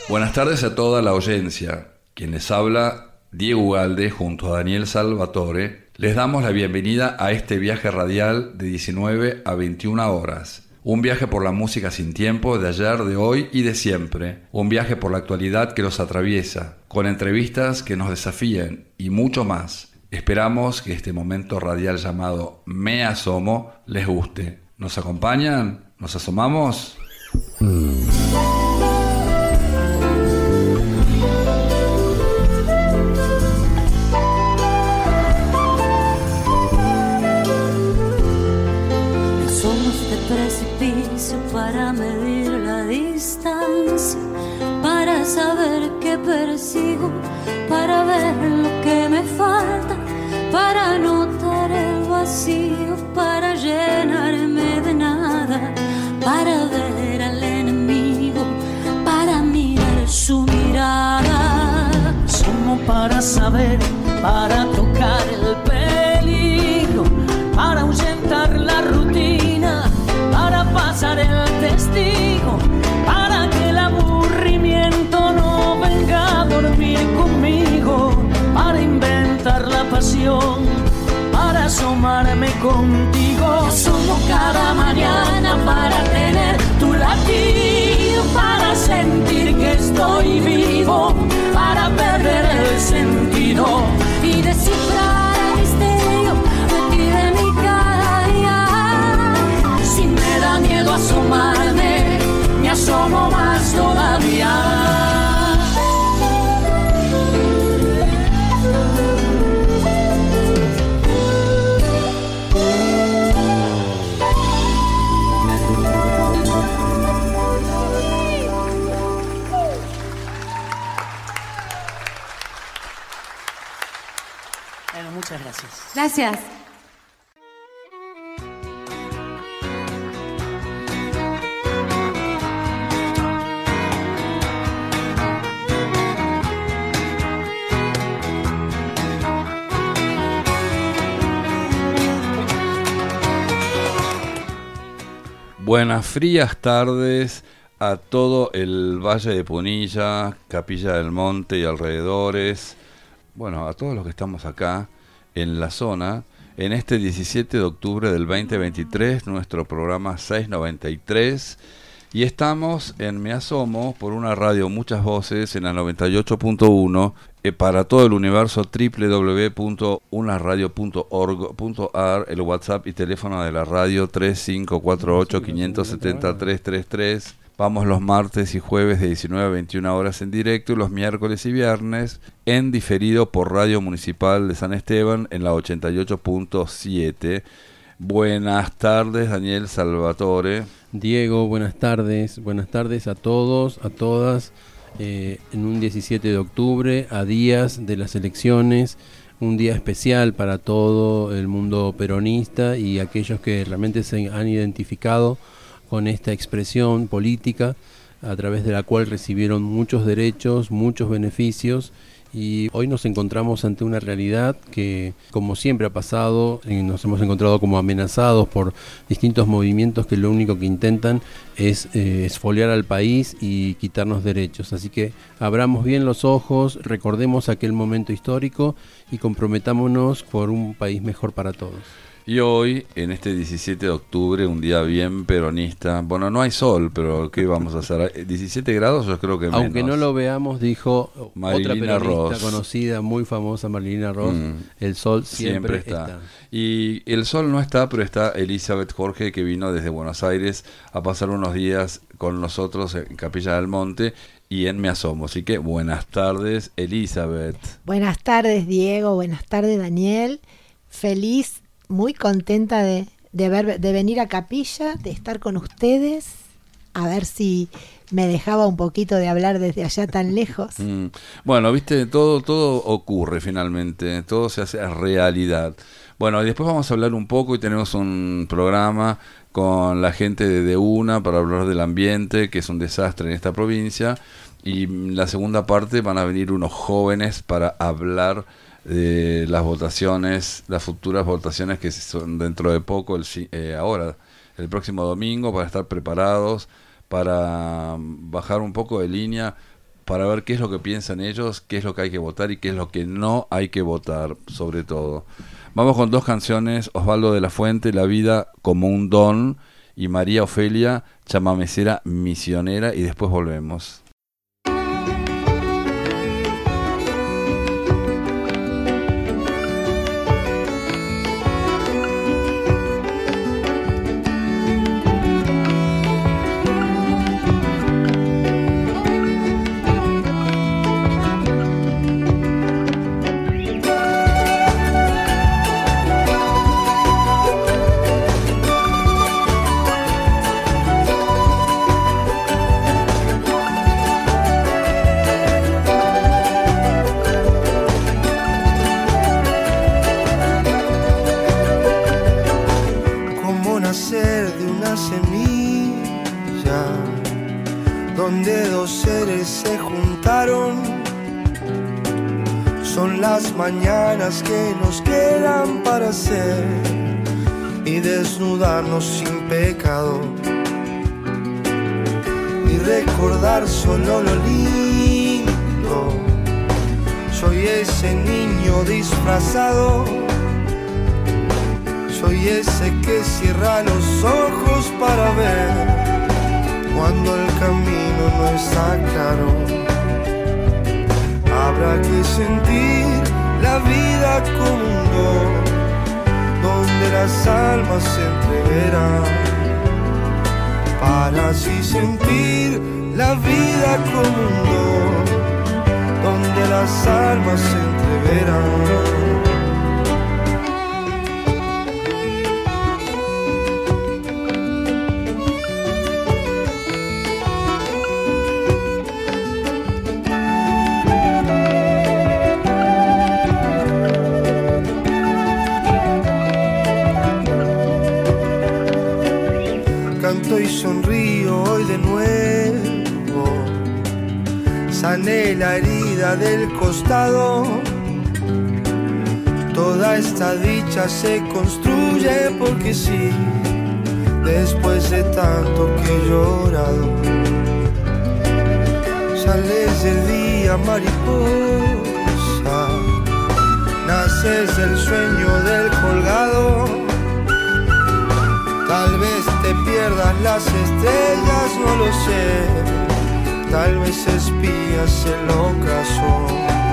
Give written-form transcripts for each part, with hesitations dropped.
Buenas tardes a toda la audiencia. Quien les habla, Diego Ugalde, junto a Daniel Salvatore, les damos la bienvenida a este viaje radial de 19 a 21 horas. Un viaje por la música sin tiempo de ayer, de hoy y de siempre. Un viaje por la actualidad que los atraviesa, con entrevistas que nos desafíen y mucho más. Esperamos que este momento radial llamado Me Asomo les guste. ¿Nos acompañan? ¿Nos asomamos? Precipicio para medir la distancia, para saber qué persigo, para ver lo que me falta, para notar el vacío, para llenarme de nada, para ver al enemigo, para mirar su mirada. Somos para saber, para tocar el peligro, para ahuyentar la rutina, para pasar el testigo, para que el aburrimiento no venga a dormir conmigo, para inventar la pasión, para asomarme contigo. Somos cada mañana para tener tu latido, para sentir que estoy vivo, para perder el sentido y descifrar el misterio de ti, de mi cada día. Si me da miedo asomarme, me asomo más todavía. Bueno, muchas gracias. Gracias. Buenas frías tardes a todo el Valle de Punilla, Capilla del Monte y alrededores. Bueno, a todos los que estamos acá en la zona, en este 17 de octubre del 2023, nuestro programa 693. Y estamos en Me Asomo por una radio Muchas Voces en la 98.1 para todo el universo www.unaradio.org.ar, el WhatsApp y teléfono de la radio 3548-570-333. Vamos los martes y jueves de 19 a 21 horas en directo y los miércoles y viernes en diferido por Radio Municipal de San Esteban en la 88.7. Buenas tardes, Daniel Salvatore. Diego, buenas tardes a todos, a todas, en un 17 de octubre, a días de las elecciones, un día especial para todo el mundo peronista y aquellos que realmente se han identificado con esta expresión política a través de la cual recibieron muchos derechos, muchos beneficios. Y hoy nos encontramos ante una realidad que, como siempre ha pasado, nos hemos encontrado como amenazados por distintos movimientos que lo único que intentan es exfoliar al país y quitarnos derechos. Así que abramos bien los ojos, recordemos aquel momento histórico y comprometámonos por un país mejor para todos. Y hoy, en este 17 de octubre, un día bien peronista. Bueno, no hay sol, pero ¿qué vamos a hacer? 17 grados yo creo que menos. Aunque no lo veamos, dijo Marilina otra peronista Ross, conocida, muy famosa, Marilina Ross, el sol siempre está. Y el sol no está, pero está Elizabeth Jorge, que vino desde Buenos Aires a pasar unos días con nosotros en Capilla del Monte y en Me Asomo. Así que buenas tardes, Elizabeth. Buenas tardes, Diego. Buenas tardes, Daniel. Feliz, muy contenta de venir a Capilla, de estar con ustedes, a ver si me dejaba un poquito de hablar desde allá tan lejos. Bueno, viste, todo ocurre finalmente, todo se hace realidad. Bueno, y después vamos a hablar un poco y tenemos un programa con la gente de UNA para hablar del ambiente, que es un desastre en esta provincia, y en la segunda parte van a venir unos jóvenes para hablar de las votaciones, las futuras votaciones que son dentro de poco, ahora, el próximo domingo, para estar preparados, para bajar un poco de línea para ver qué es lo que piensan ellos, qué es lo que hay que votar y qué es lo que no hay que votar, sobre todo. Vamos con 2 canciones, Osvaldo de la Fuente, La vida como un don, y María Ofelia, chamamecera misionera, y después volvemos. Donde 2 seres se juntaron, son las mañanas que nos quedan para hacer y desnudarnos sin pecado y recordar solo lo lindo. Soy ese niño disfrazado, soy ese que cierra los ojos para ver cuando el camino no está claro. Habrá que sentir la vida como un don, donde las almas se entreverán, para así sentir la vida como un don, donde las almas se entreverán. Canto y sonrío hoy de nuevo, sané la herida del costado. Toda esta dicha se construye porque sí, después de tanto que he llorado. Sales del día mariposa, naces del sueño del colgado. Tal vez te pierdas las estrellas, no lo sé. Tal vez espías el ocaso.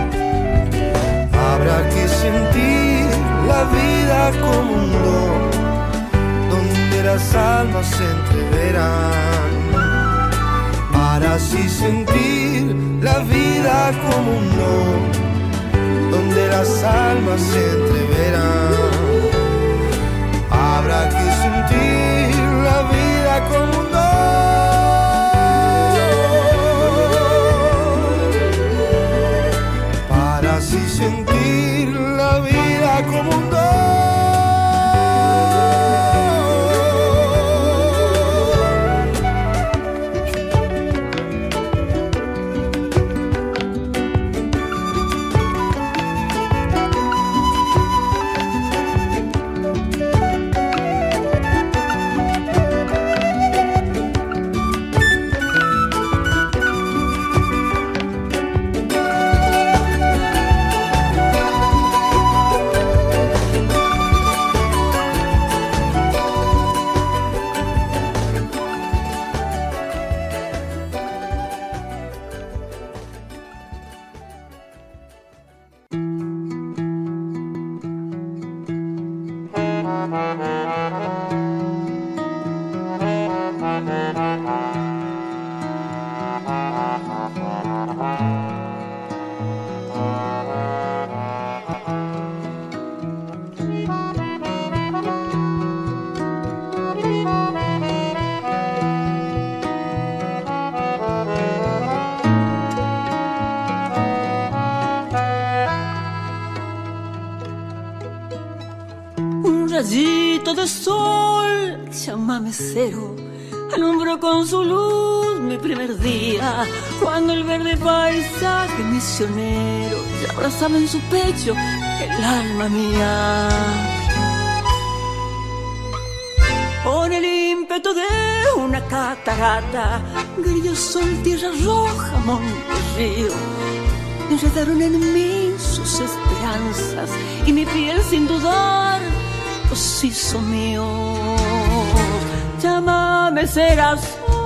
Habrá que sentir la vida como un don, donde las almas se entreverán, para así sentir la vida como un don, donde las almas se entreverán. Habrá que sentir la vida como un don, para así sentir la vida como un don. Rayito de sol, chamamecero, alumbró con su luz mi primer día, cuando el verde paisaje misionero ya abrazaba en su pecho el alma mía. Con el ímpetu respeto de una catarata, grillo, sol, tierra roja, monte, río, enredaron en mí sus esperanzas y mi piel sin dudar los hizo mío. Llámame, serás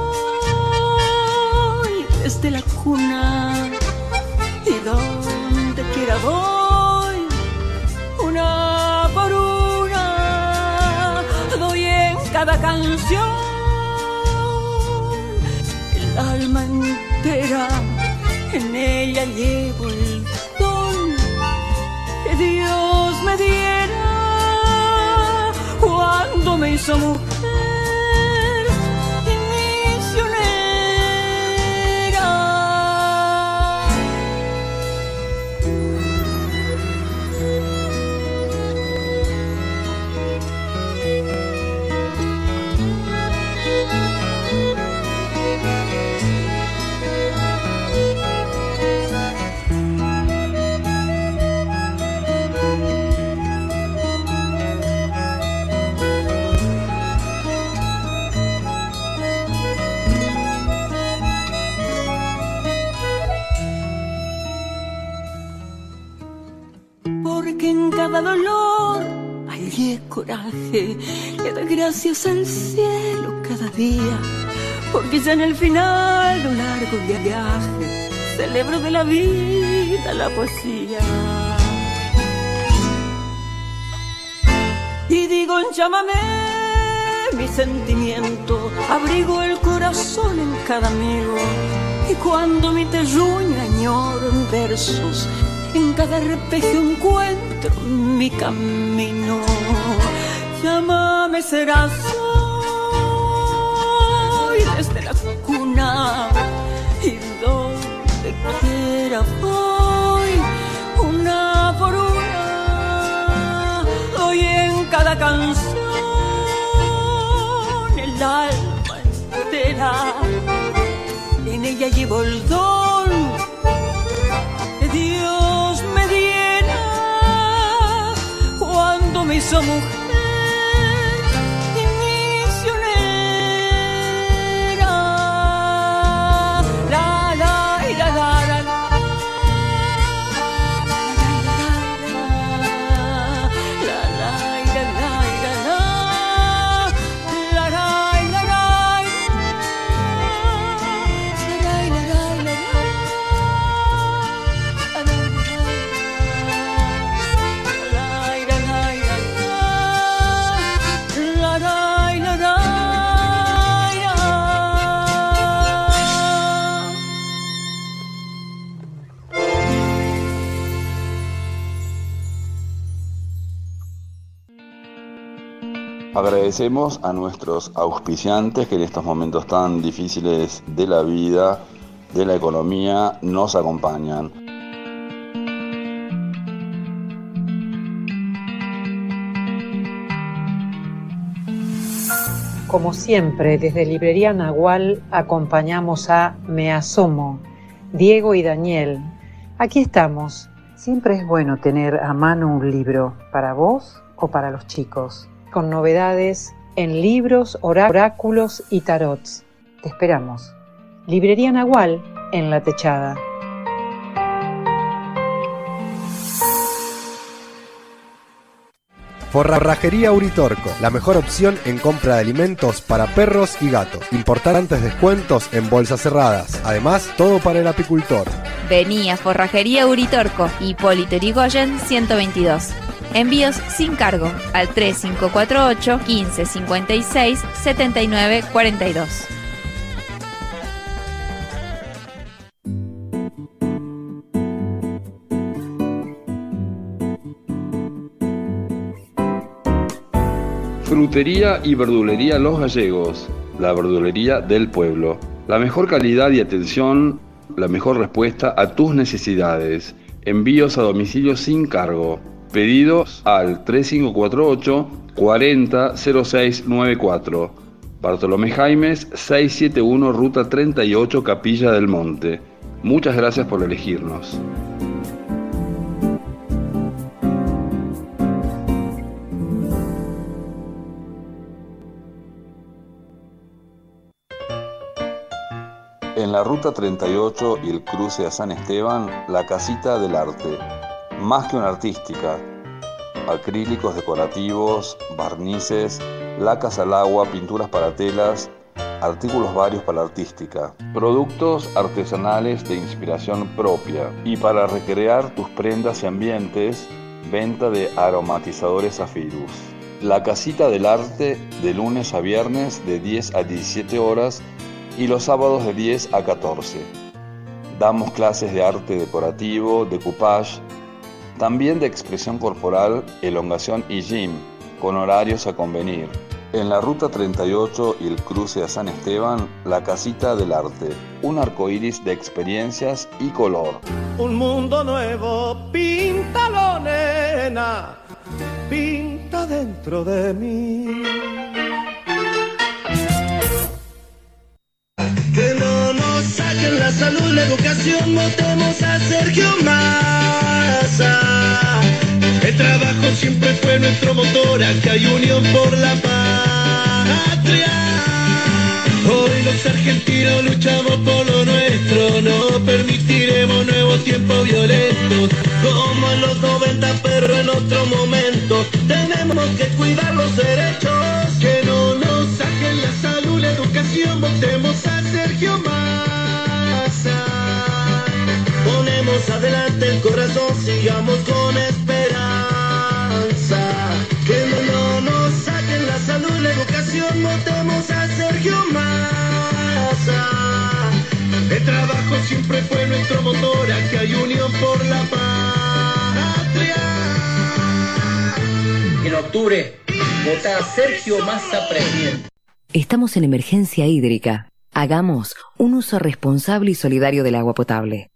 hoy desde la cuna y donde quiera voy, una por una, doy en cada canción el alma entera, en ella llevo el don que Dios me diera cuando me hizo mujer. Cada dolor hallé coraje, le doy gracias al cielo cada día, porque ya en el final de un largo viaje celebro de la vida la poesía. Y digo, llámame mi sentimiento, abrigo el corazón en cada amigo, y cuando mi terruño añoro en versos, en cada arpegio encuentro mi camino. Llámame, serás hoy desde la cuna y donde quiera voy, una por una, doy en cada canción el alma entera, en ella llevo el don que Dios me diera cuando me hizo mujer y misionera. La la la la la Agradecemos a nuestros auspiciantes que en estos momentos tan difíciles de la vida, de la economía, nos acompañan. Como siempre, desde Librería Nahual acompañamos a Me Asomo, Diego y Daniel. Aquí estamos. Siempre es bueno tener a mano un libro, para vos o para los chicos, con novedades en libros, oráculos y tarots. Te esperamos. Librería Nahual en La Techada. Forrajería Uritorco, la mejor opción en compra de alimentos para perros y gatos. Importantes descuentos en bolsas cerradas. Además, todo para el apicultor. Vení a Forrajería Uritorco, Hipólito Yrigoyen 122. Envíos sin cargo al 3548 1556 7942. Frutería y verdulería Los Gallegos, la verdulería del pueblo. La mejor calidad y atención, la mejor respuesta a tus necesidades. Envíos a domicilio sin cargo. Pedidos al 3548 400694. Bartolomé Jaimes 671 Ruta 38 Capilla del Monte. Muchas gracias por elegirnos. la Ruta 38 y el cruce a San Esteban, la Casita del Arte. Más que una artística. Acrílicos decorativos, barnices, lacas al agua, pinturas para telas, artículos varios para artística. Productos artesanales de inspiración propia. Y para recrear tus prendas y ambientes, venta de aromatizadores Zafirus. La Casita del Arte de lunes a viernes de 10 a 17 horas y los sábados de 10 a 14. Damos clases de arte decorativo, decoupage, también de expresión corporal, elongación y gym, con horarios a convenir. En la Ruta 38 y el cruce a San Esteban, la Casita del Arte. Un arcoíris de experiencias y color. Un mundo nuevo, píntalo, nena, pinta dentro de mí. Que no nos saquen la salud, la educación, votemos a Sergio Massa. El trabajo siempre fue nuestro motor, acá hay unión por la patria. Hoy los argentinos luchamos por lo nuestro, no permitiremos nuevos tiempos violentos, como en los 90 pero en otro momento. Tenemos que cuidar los derechos, que no nos saquen la salud, la educación, votemos a Sergio Massa. Ponemos adelante el corazón, sigamos con esperanza. Que no nos saquen la salud, la educación, votemos a Sergio Massa. El trabajo siempre fue nuestro motor, aquí hay unión por la patria. En octubre, vota a Sergio Massa presidente. Estamos en emergencia hídrica. Hagamos un uso responsable y solidario del agua potable.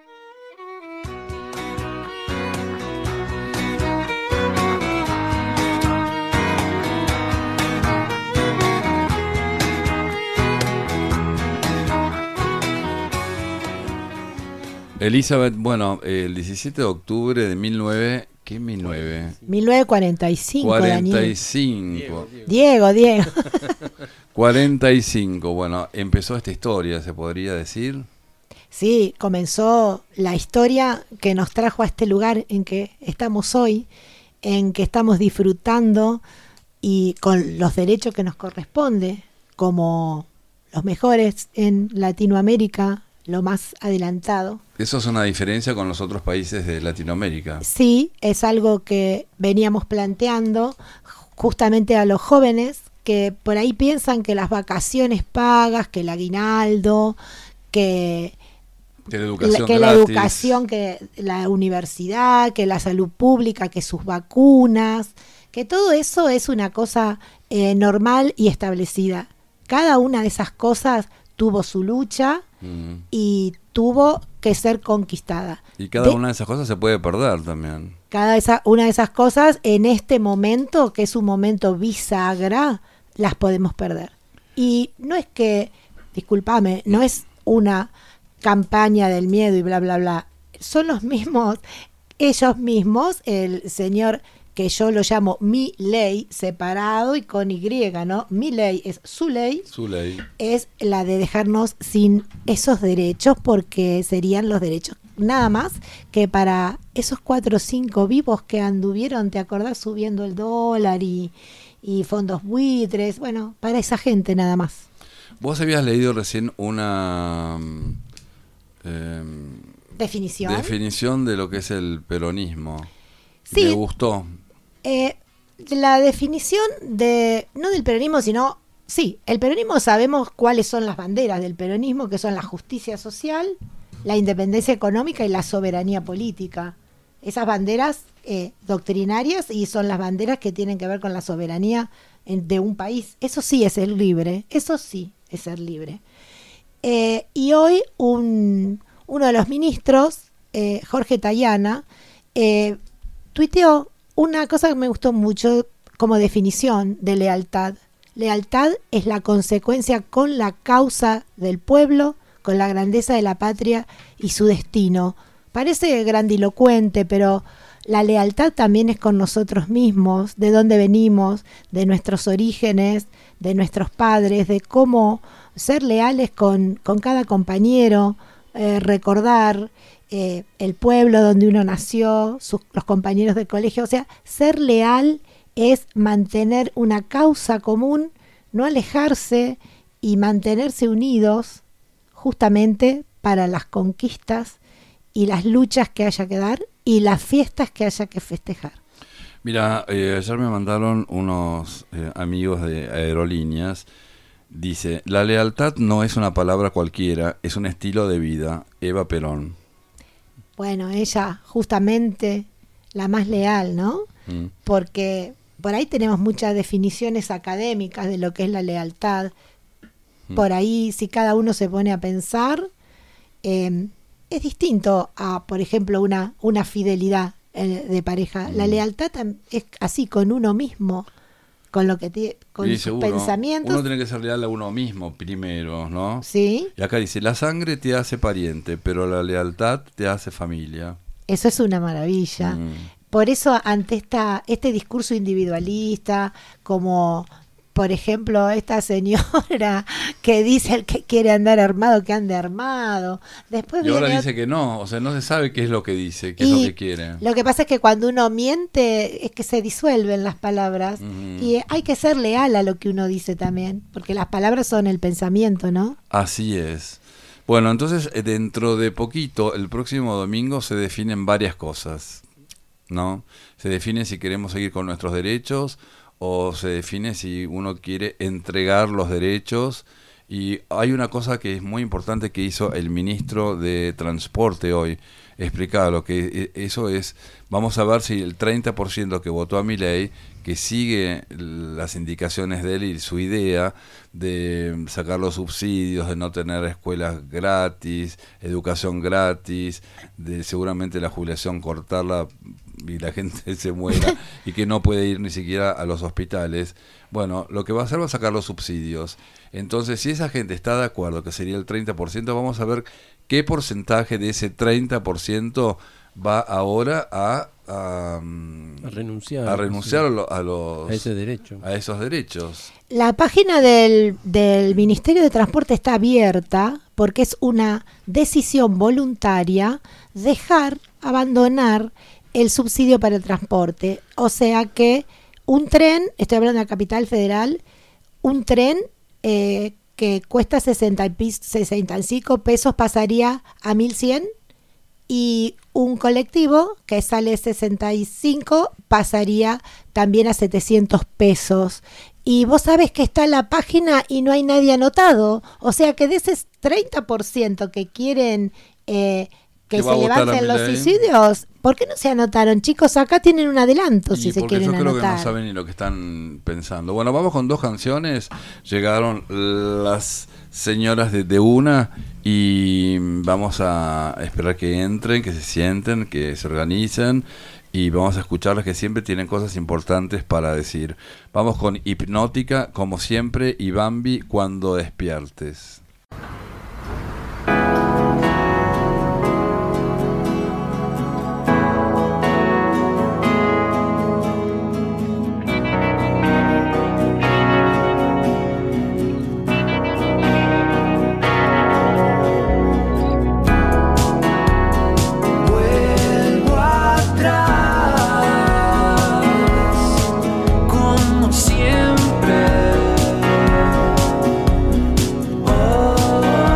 Elizabeth, bueno, el 17 de octubre de 1945. 45. Diego. 45, bueno, empezó esta historia, se podría decir. Sí, comenzó la historia que nos trajo a este lugar en que estamos hoy, en que estamos disfrutando y con los derechos que nos corresponde, como los mejores en Latinoamérica, lo más adelantado. Eso es una diferencia con los otros países de Latinoamérica. Sí, es algo que veníamos planteando justamente a los jóvenes que por ahí piensan que las vacaciones pagas, que el aguinaldo, que la educación, la educación, que la universidad, que la salud pública, que sus vacunas, que todo eso es una cosa normal y establecida. Cada una de esas cosas tuvo su lucha y tuvo que ser conquistada. Y cada una de esas cosas se puede perder también. Una de esas cosas en este momento, que es un momento bisagra, las podemos perder. Y no es que, discúlpame, no es una campaña del miedo y bla, bla, bla. Son los mismos, ellos mismos, el señor que yo lo llamo Milei, separado y con Y, ¿no? Milei es su ley, es la de dejarnos sin esos derechos, porque serían los derechos nada más que para esos 4 o 5 vivos que anduvieron, ¿te acordás? Subiendo el dólar y fondos buitres, bueno, para esa gente nada más. Vos habías leído recién una definición de lo que es el peronismo. Sí. Me gustó. La definición no del peronismo, sino, sí, el peronismo, sabemos cuáles son las banderas del peronismo, que son la justicia social, la independencia económica y la soberanía política. Esas banderas doctrinarias, y son las banderas que tienen que ver con la soberanía de un país. Eso sí es ser libre, eso sí es ser libre. Y hoy uno de los ministros, Jorge Tayana, tuiteó una cosa que me gustó mucho como definición de lealtad. Lealtad es la consecuencia con la causa del pueblo, con la grandeza de la patria y su destino. Parece grandilocuente, pero la lealtad también es con nosotros mismos, de dónde venimos, de nuestros orígenes, de nuestros padres, de cómo ser leales con cada compañero, recordar el pueblo donde uno nació, los compañeros de colegio. O sea, ser leal es mantener una causa común, no alejarse y mantenerse unidos justamente para las conquistas y las luchas que haya que dar y las fiestas que haya que festejar. Mira, ayer me mandaron unos amigos de aerolíneas. Dice, la lealtad no es una palabra cualquiera, es un estilo de vida. Eva Perón. Bueno, ella justamente la más leal, ¿no? Porque por ahí tenemos muchas definiciones académicas de lo que es la lealtad. Por ahí, si cada uno se pone a pensar, es distinto a, por ejemplo, una fidelidad de pareja. La lealtad es así con uno mismo, con lo que con sus pensamientos. Uno tiene que ser leal a uno mismo primero, ¿no? Sí. Y acá dice, la sangre te hace pariente, pero la lealtad te hace familia. Eso es una maravilla. Por eso, ante este discurso individualista, como por ejemplo esta señora que dice el que quiere andar armado, que ande armado. Después y ahora dice que no, o sea, no se sabe qué es lo que dice, qué es lo que quiere. Lo que pasa es que cuando uno miente es que se disuelven las palabras y hay que ser leal a lo que uno dice también, porque las palabras son el pensamiento, ¿no? Así es. Bueno, entonces dentro de poquito, el próximo domingo, se definen varias cosas, ¿no? Se define si queremos seguir con nuestros derechos o se define si uno quiere entregar los derechos. Y hay una cosa que es muy importante que hizo el ministro de Transporte hoy, explicaba lo que eso es. Vamos a ver si el 30% que votó a Milei, que sigue las indicaciones de él y su idea de sacar los subsidios, de no tener escuelas gratis, educación gratis, de seguramente la jubilación cortarla y la gente se muera y que no puede ir ni siquiera a los hospitales. Bueno, lo que va a hacer va a sacar los subsidios. Entonces, si esa gente está de acuerdo, que sería el 30%, vamos a ver qué porcentaje de ese 30% va ahora a renunciar a ese derecho, a esos derechos. La página del Ministerio de Transporte está abierta porque es una decisión voluntaria abandonar el subsidio para el transporte. O sea que un tren, estoy hablando de la Capital Federal, un tren que cuesta 65 pesos pasaría a 1.100 y un colectivo que sale 65 pasaría también a 700 pesos. Y vos sabés que está en la página y no hay nadie anotado. O sea que de ese 30% que quieren que se levanten los suicidios, ¿por qué no se anotaron? Chicos, acá tienen un adelanto si se quieren anotar. Yo creo que no saben ni lo que están pensando. Bueno, vamos con 2 canciones. Llegaron las señoras de una y vamos a esperar que entren, que se sienten, que se organicen y vamos a escucharlas, que siempre tienen cosas importantes para decir. Vamos con Hipnótica, como siempre, y Bambi, Cuando despiertes. Siempre, oh.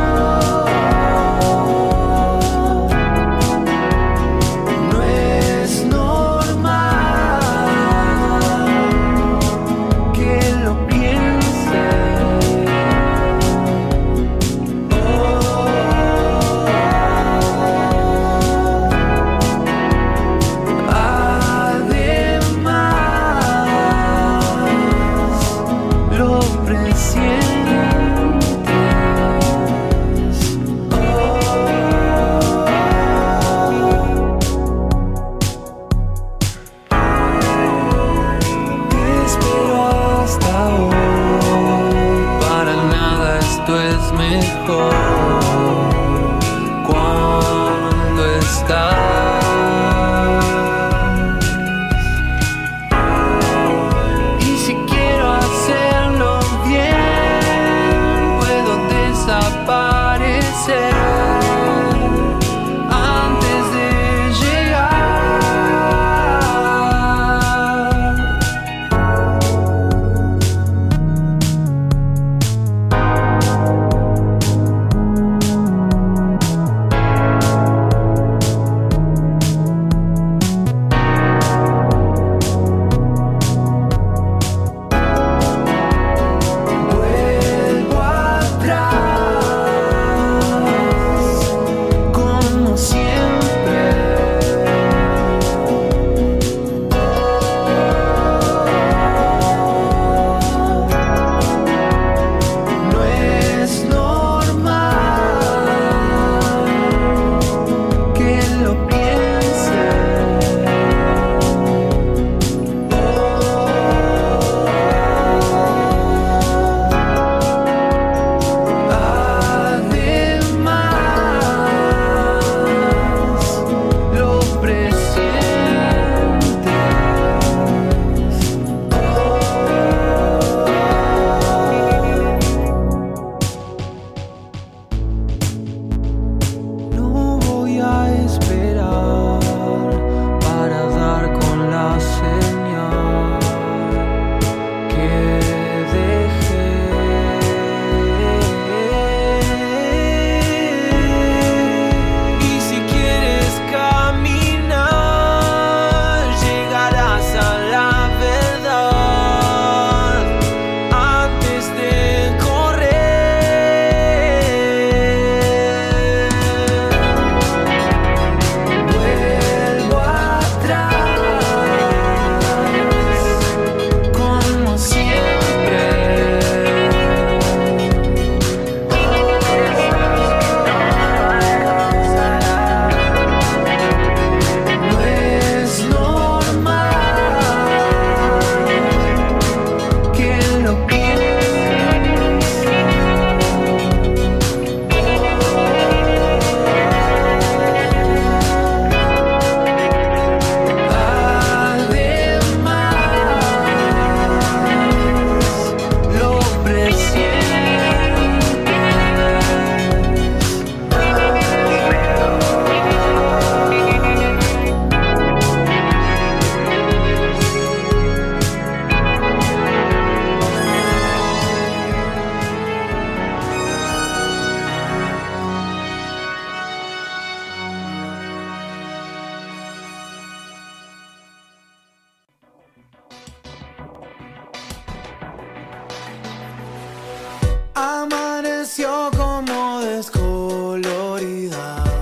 amaneció como descolorida,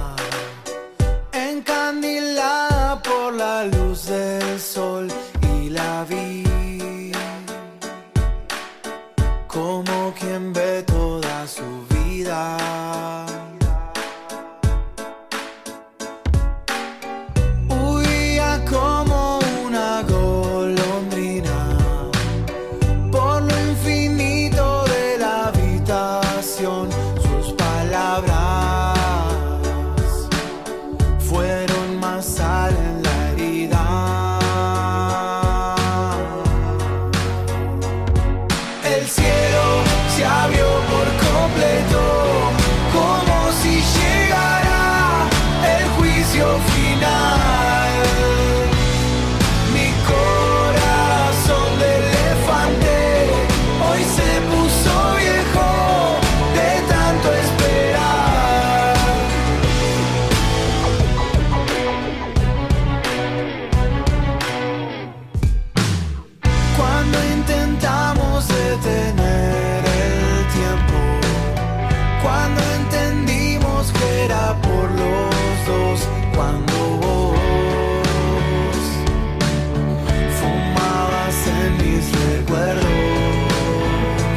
encandilada por la luz del sol, y la vi como quien ve toda su vida. Huía como una golondrina por lo infinito de la habitación. Sus palabras fueron más sal en la herida. El cielo se abrió por completo, como si llegara el juicio final. Mi corazón de elefante hoy se puso viejo de tanto esperar. Cuando intentamos detener el tiempo, cuando entendimos que era por los dos, cuando vos fumabas en mis recuerdos,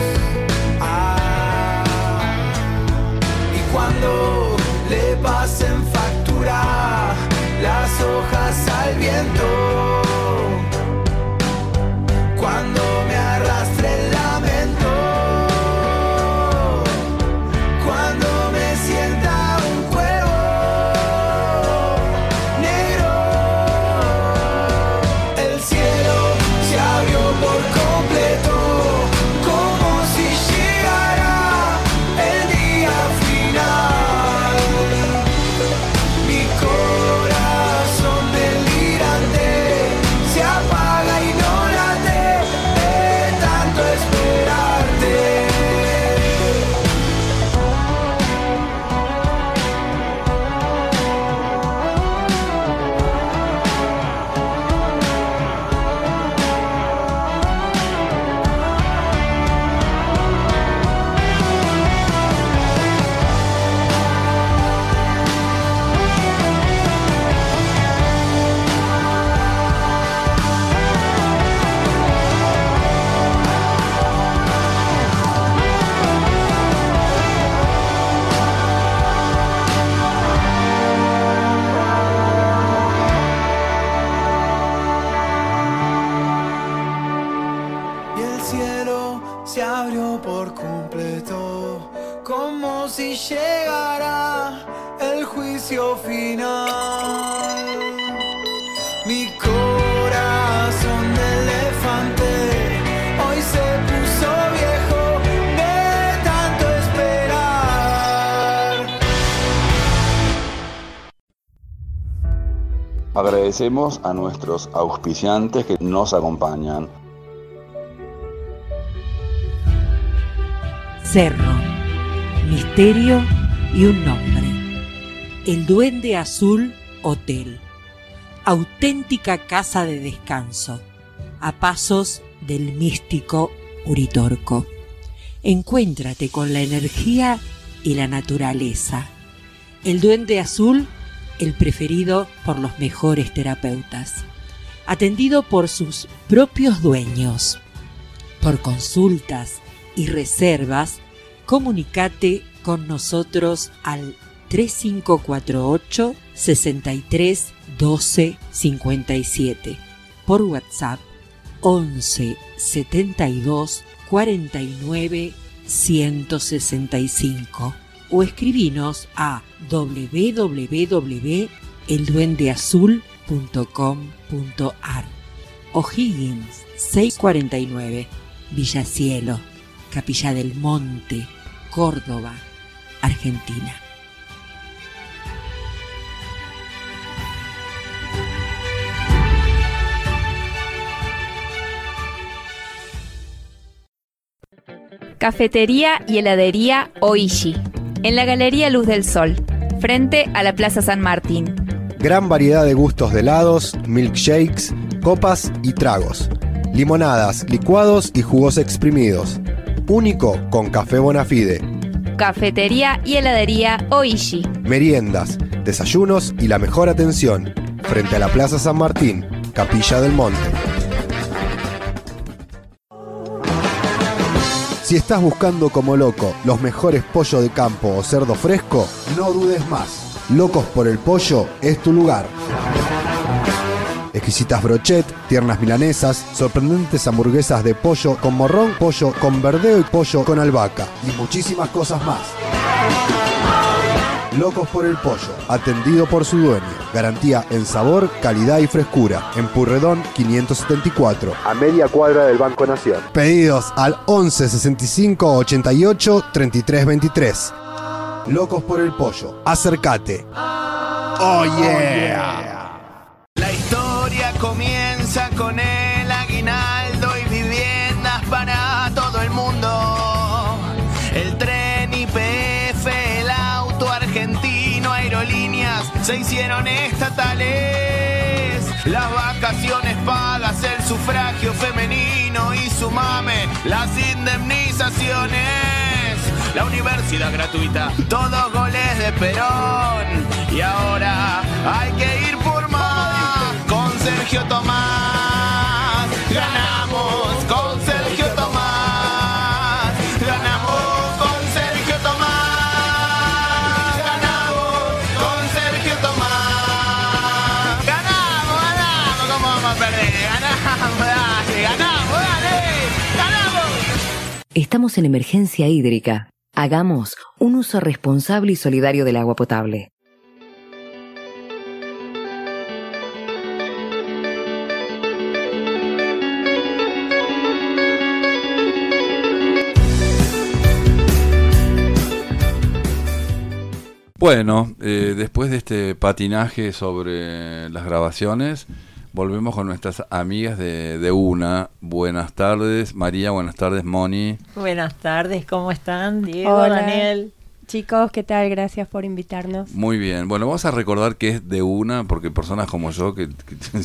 y cuando le pasen factura las hojas al viento, cuando me arrastre el lamento, cuando me sienta un cuervo negro. El cielo se abrió por completo, como si llegara el día final. Mi corazón delirante se apaga y no late de tanto esperarte. Y el cielo se abrió por completo, como si llegara el juicio final. Mi corazón de elefante hoy se puso viejo de tanto esperar. Agradecemos a nuestros auspiciantes que nos acompañan. Cerro, misterio y un nombre. El Duende Azul Hotel. Auténtica casa de descanso, a pasos del místico Uritorco. Encuéntrate con la energía y la naturaleza. El Duende Azul, el preferido por los mejores terapeutas. Atendido por sus propios dueños. Por consultas y reservas, comunicate con nosotros al 3548 63 12 57, por WhatsApp 11 72 49 165 o escribinos a www.elduendeazul.com.ar. O'Higgins 649, Villa Cielo, Capilla del Monte, Córdoba, Argentina. Cafetería y heladería Oishi, en la Galería Luz del Sol, frente a la Plaza San Martín. Gran variedad de gustos de helados, milkshakes, copas y tragos. Limonadas, licuados y jugos exprimidos. único con café Bonafide. Cafetería y heladería Oishi. Meriendas, desayunos y la mejor atención. Frente a la Plaza San Martín, Capilla del Monte. Si estás buscando como loco los mejores pollos de campo o cerdo fresco, no dudes más. Locos por el Pollo es tu lugar. Exquisitas brochet, tiernas milanesas, sorprendentes hamburguesas de pollo con morrón, pollo con verdeo y pollo con albahaca y muchísimas cosas más. Locos por el Pollo, atendido por su dueño. Garantía en sabor, calidad y frescura. En Purredón 574, a media cuadra del Banco Nación. Pedidos al 11 65 88 33 23. Locos por el Pollo, acércate. Oh yeah. La historia comienza con el aguinaldo y viviendas para todo el mundo. El tren YPF, el auto argentino, aerolíneas se hicieron estatales. Las vacaciones pagas, el sufragio femenino y sumame las indemnizaciones. La universidad gratuita, todos goles de Perón. Y ahora hay que ir por más. Con Sergio Tomás ganamos, con Sergio Tomás ganamos, con Sergio Tomás ganamos, con Sergio Tomás ganamos, ¿cómo vamos a perder? Ganamos, dale, ganamos. Estamos en emergencia hídrica. Hagamos un uso responsable y solidario del agua potable. Bueno, después de este patinaje sobre las grabaciones, volvemos con nuestras amigas de UNA. Buenas tardes, María. Buenas tardes, Moni. Buenas tardes, ¿cómo están? Diego, Hola. Daniel. Chicos, ¿qué tal? Gracias por invitarnos. Muy bien. Bueno, vamos a recordar que es de UNA, porque personas como yo, que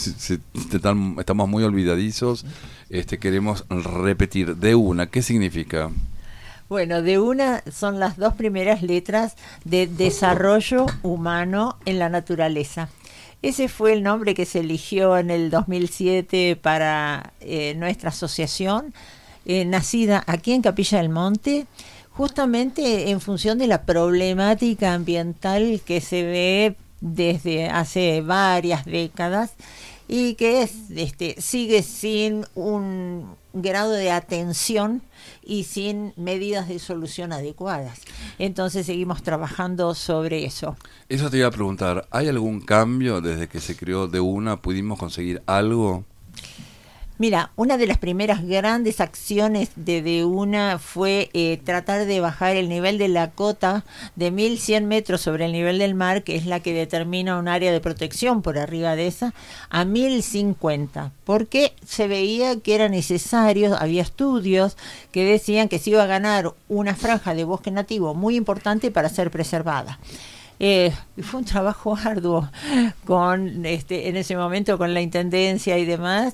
estamos muy olvidadizos, queremos repetir. De UNA, ¿qué significa? Bueno, de UNA son las dos primeras letras de Desarrollo Humano en la Naturaleza. Ese fue el nombre que se eligió en el 2007 para nuestra asociación, nacida aquí en Capilla del Monte, justamente en función de la problemática ambiental que se ve desde hace varias décadas y que sigue sin un grado de atención y sin medidas de solución adecuadas. Entonces seguimos trabajando sobre eso. Eso te iba a preguntar, ¿hay algún cambio desde que se creó de UNA? ¿Pudimos conseguir algo? Mira, una de las primeras grandes acciones de UNA fue tratar de bajar el nivel de la cota de 1.100 metros sobre el nivel del mar, que es la que determina un área de protección por arriba de esa, a 1.050, porque se veía que era necesario, había estudios que decían que se iba a ganar una franja de bosque nativo muy importante para ser preservada. Y fue un trabajo arduo con en ese momento con la intendencia y demás,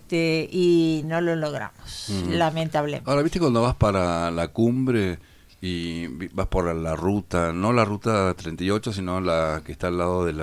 y no lo logramos, lamentablemente. Ahora, viste cuando vas para la cumbre y vas por la ruta, no la ruta 38, sino la que está al lado de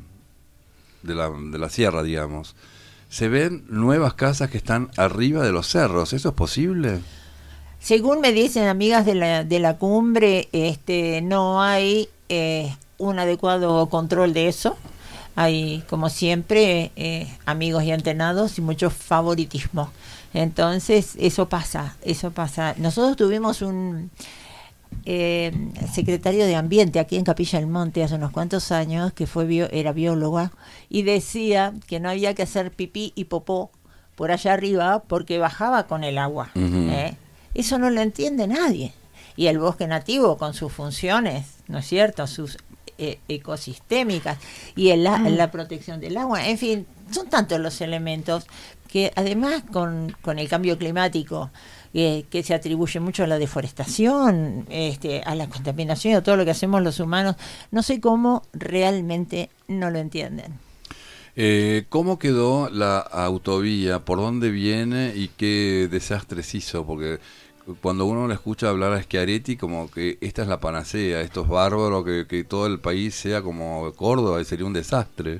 la sierra, digamos, se ven nuevas casas que están arriba de los cerros. ¿Eso es posible? Según me dicen amigas de la cumbre, no hay un adecuado control de eso. Hay, como siempre, amigos y antenados y mucho favoritismo. Entonces, eso pasa. Nosotros tuvimos un secretario de Ambiente aquí en Capilla del Monte hace unos cuantos años, que era bióloga, y decía que no había que hacer pipí y popó por allá arriba porque bajaba con el agua. Eso no lo entiende nadie. Y el bosque nativo, con sus funciones, ¿no es cierto?, sus ecosistémicas y la protección del agua, en fin, son tantos los elementos que además con el cambio climático, que se atribuye mucho a la deforestación, a la contaminación y a todo lo que hacemos los humanos, no sé cómo realmente no lo entienden. ¿Cómo quedó la autovía? ¿Por dónde viene y qué desastres hizo? Porque cuando uno le escucha hablar a Schiaretti, como que esta es la panacea, esto es bárbaro, que todo el país sea como Córdoba, sería un desastre.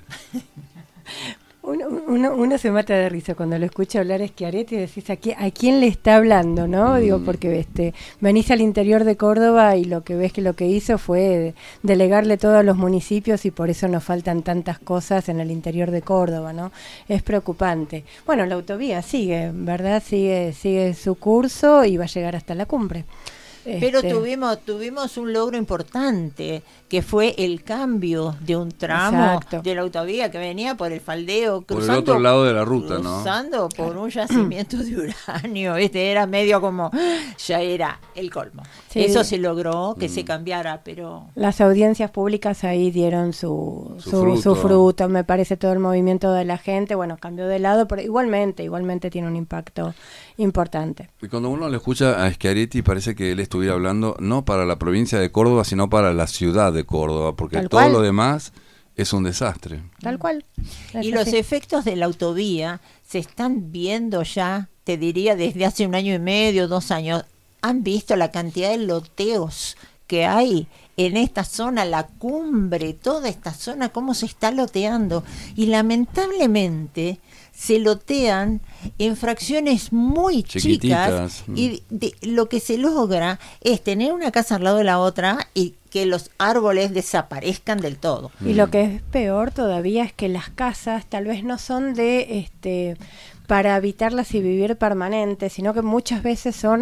Uno se mata de risa cuando lo escucha hablar a Schiaretti y decís, ¿a quién le está hablando? ¿No? Digo, porque venís al interior de Córdoba y lo que ves que lo que hizo fue delegarle todo a los municipios y por eso nos faltan tantas cosas en el interior de Córdoba, ¿no? Es preocupante. Bueno, la autovía sigue, ¿verdad? Sigue su curso y va a llegar hasta la cumbre. Pero tuvimos un logro importante, que fue el cambio de un tramo de la autovía que venía por el Faldeo, por el otro lado de la ruta, ¿no? Cruzando por un yacimiento de uranio, era medio como, ya era el colmo. Sí. Eso se logró, que se cambiara, pero... Las audiencias públicas ahí dieron su fruto, me parece, todo el movimiento de la gente, bueno, cambió de lado, pero igualmente tiene un impacto importante. Y cuando uno le escucha a Schiaretti parece que él estuviera hablando no para la provincia de Córdoba, sino para la ciudad de Córdoba, porque todo lo demás es un desastre. Tal cual. Y los efectos de la autovía se están viendo ya, te diría, desde hace 1 año y medio, 2 años. Han visto la cantidad de loteos que hay en esta zona, la cumbre, toda esta zona, cómo se está loteando. Y lamentablemente se lotean en fracciones muy chicas y lo que se logra es tener una casa al lado de la otra y que los árboles desaparezcan del todo. Y lo que es peor todavía es que las casas tal vez no son de para habitarlas y vivir permanente, sino que muchas veces son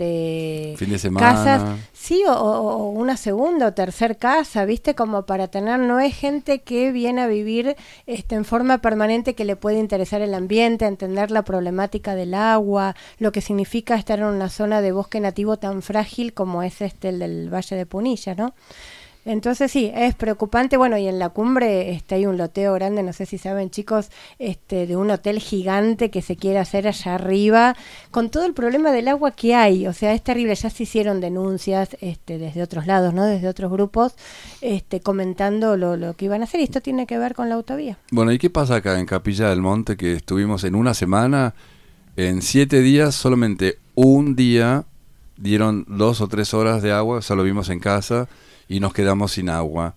fin de semana, casas, sí, o una segunda o tercer casa, ¿viste? Como para tener, no es gente que viene a vivir en forma permanente, que le puede interesar el ambiente, entender la problemática del agua, lo que significa estar en una zona de bosque nativo tan frágil como es el del Valle de Punilla, ¿no? Entonces sí, es preocupante. Bueno, y en la cumbre hay un loteo grande, no sé si saben, chicos, de un hotel gigante que se quiere hacer allá arriba, con todo el problema del agua que hay. O sea, es terrible. Ya se hicieron denuncias desde otros lados, ¿no? Desde otros grupos, comentando lo que iban a hacer, y esto tiene que ver con la autovía. Bueno, ¿y qué pasa acá en Capilla del Monte, que estuvimos en una semana, en 7 días, solamente un día dieron 2 o 3 horas de agua, o sea, lo vimos en casa, y nos quedamos sin agua.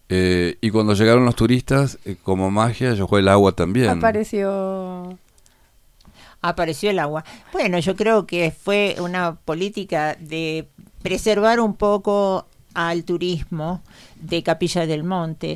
Y cuando llegaron los turistas, como magia, llegó el agua también. Apareció el agua. Bueno, yo creo que fue una política de preservar un poco al turismo de Capilla del Monte.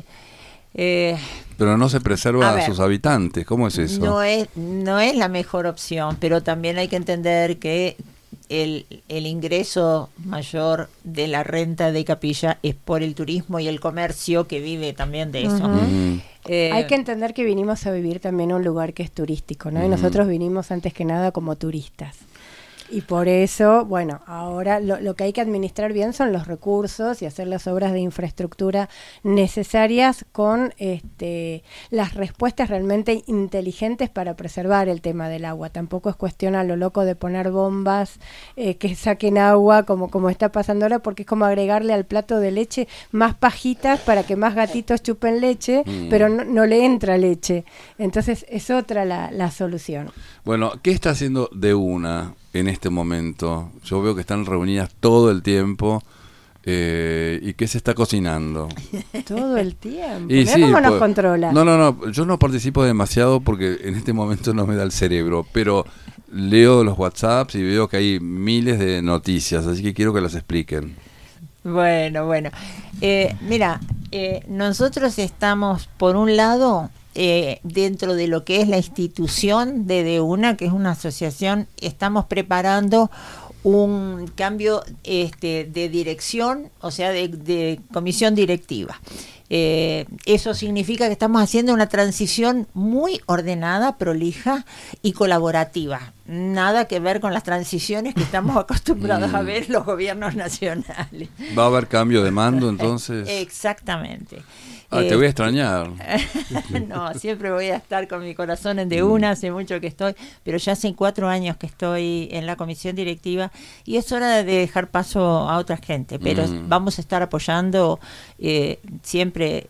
Pero no se preserva a sus habitantes. ¿Cómo es eso? No es la mejor opción, pero también hay que entender que el ingreso mayor de la renta de Capilla es por el turismo y el comercio, que vive también de eso. Hay que entender que vinimos a vivir también a un lugar que es turístico, ¿no? Y nosotros vinimos antes que nada como turistas. Y por eso, bueno, ahora lo que hay que administrar bien son los recursos y hacer las obras de infraestructura necesarias con las respuestas realmente inteligentes para preservar el tema del agua. Tampoco es cuestión a lo loco de poner bombas que saquen agua como está pasando ahora, porque es como agregarle al plato de leche más pajitas para que más gatitos chupen leche, pero no le entra leche. Entonces es otra la solución. Bueno, ¿qué está haciendo De Una en este momento? Yo veo que están reunidas todo el tiempo. ¿Y qué se está cocinando? Todo el tiempo. Y sí, ¿cómo nos controla? No, yo no participo demasiado porque en este momento no me da el cerebro, pero leo los WhatsApps y veo que hay miles de noticias, así que quiero que las expliquen. Bueno. Mira, nosotros estamos, por un lado, dentro de lo que es la institución de Una, que es una asociación, estamos preparando un cambio de dirección, o sea, de comisión directiva. Eso significa que estamos haciendo una transición muy ordenada, prolija y colaborativa. Nada que ver con las transiciones que estamos acostumbrados a ver los gobiernos nacionales. ¿Va a haber cambio de mando entonces? Exactamente. Te voy a extrañar. No, siempre voy a estar con mi corazón en De Una, hace mucho que estoy, pero ya hace 4 años que estoy en la comisión directiva y es hora de dejar paso a otra gente, pero vamos a estar apoyando siempre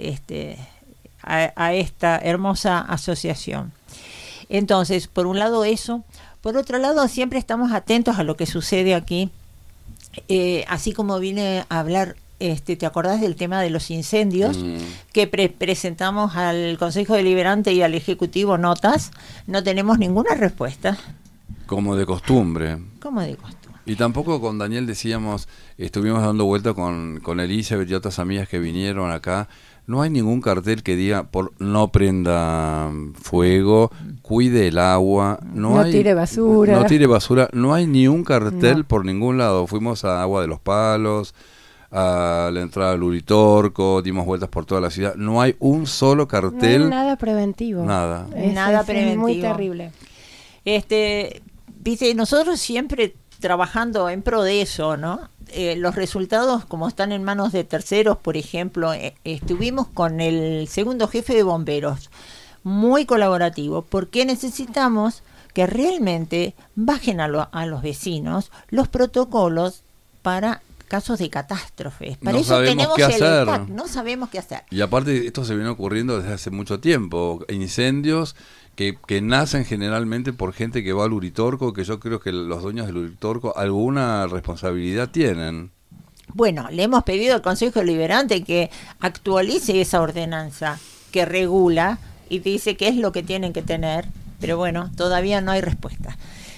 a esta hermosa asociación. Entonces, por un lado eso, Por otro lado, siempre estamos atentos a lo que sucede aquí. Así como vine a hablar, ¿te acordás del tema de los incendios? Que presentamos al Consejo Deliberante y al Ejecutivo notas, no tenemos ninguna respuesta. Como de costumbre. Como de costumbre. Y tampoco con Daniel decíamos, estuvimos dando vuelta con Elizabeth y otras amigas que vinieron acá, no hay ningún cartel que diga no prenda fuego, cuide el agua, no tire basura. No tire basura, no hay ni un cartel por ningún lado. Fuimos a Agua de los Palos, a la entrada del Uritorco, dimos vueltas por toda la ciudad, no hay un solo cartel. No hay nada preventivo. Nada. Nada preventivo. Es muy terrible. Viste, nosotros siempre trabajando en pro de eso, ¿no? Los resultados, como están en manos de terceros, por ejemplo, estuvimos con el segundo jefe de bomberos, muy colaborativo, porque necesitamos que realmente bajen a los vecinos los protocolos para casos de catástrofes. Para no eso sabemos tenemos qué hacer. ECAC, no sabemos qué hacer. Y aparte esto se viene ocurriendo desde hace mucho tiempo, incendios que nacen generalmente por gente que va al Uritorco, que yo creo que los dueños del Uritorco alguna responsabilidad tienen. Bueno, le hemos pedido al Consejo Deliberante que actualice esa ordenanza que regula y dice qué es lo que tienen que tener, pero bueno, todavía no hay respuesta.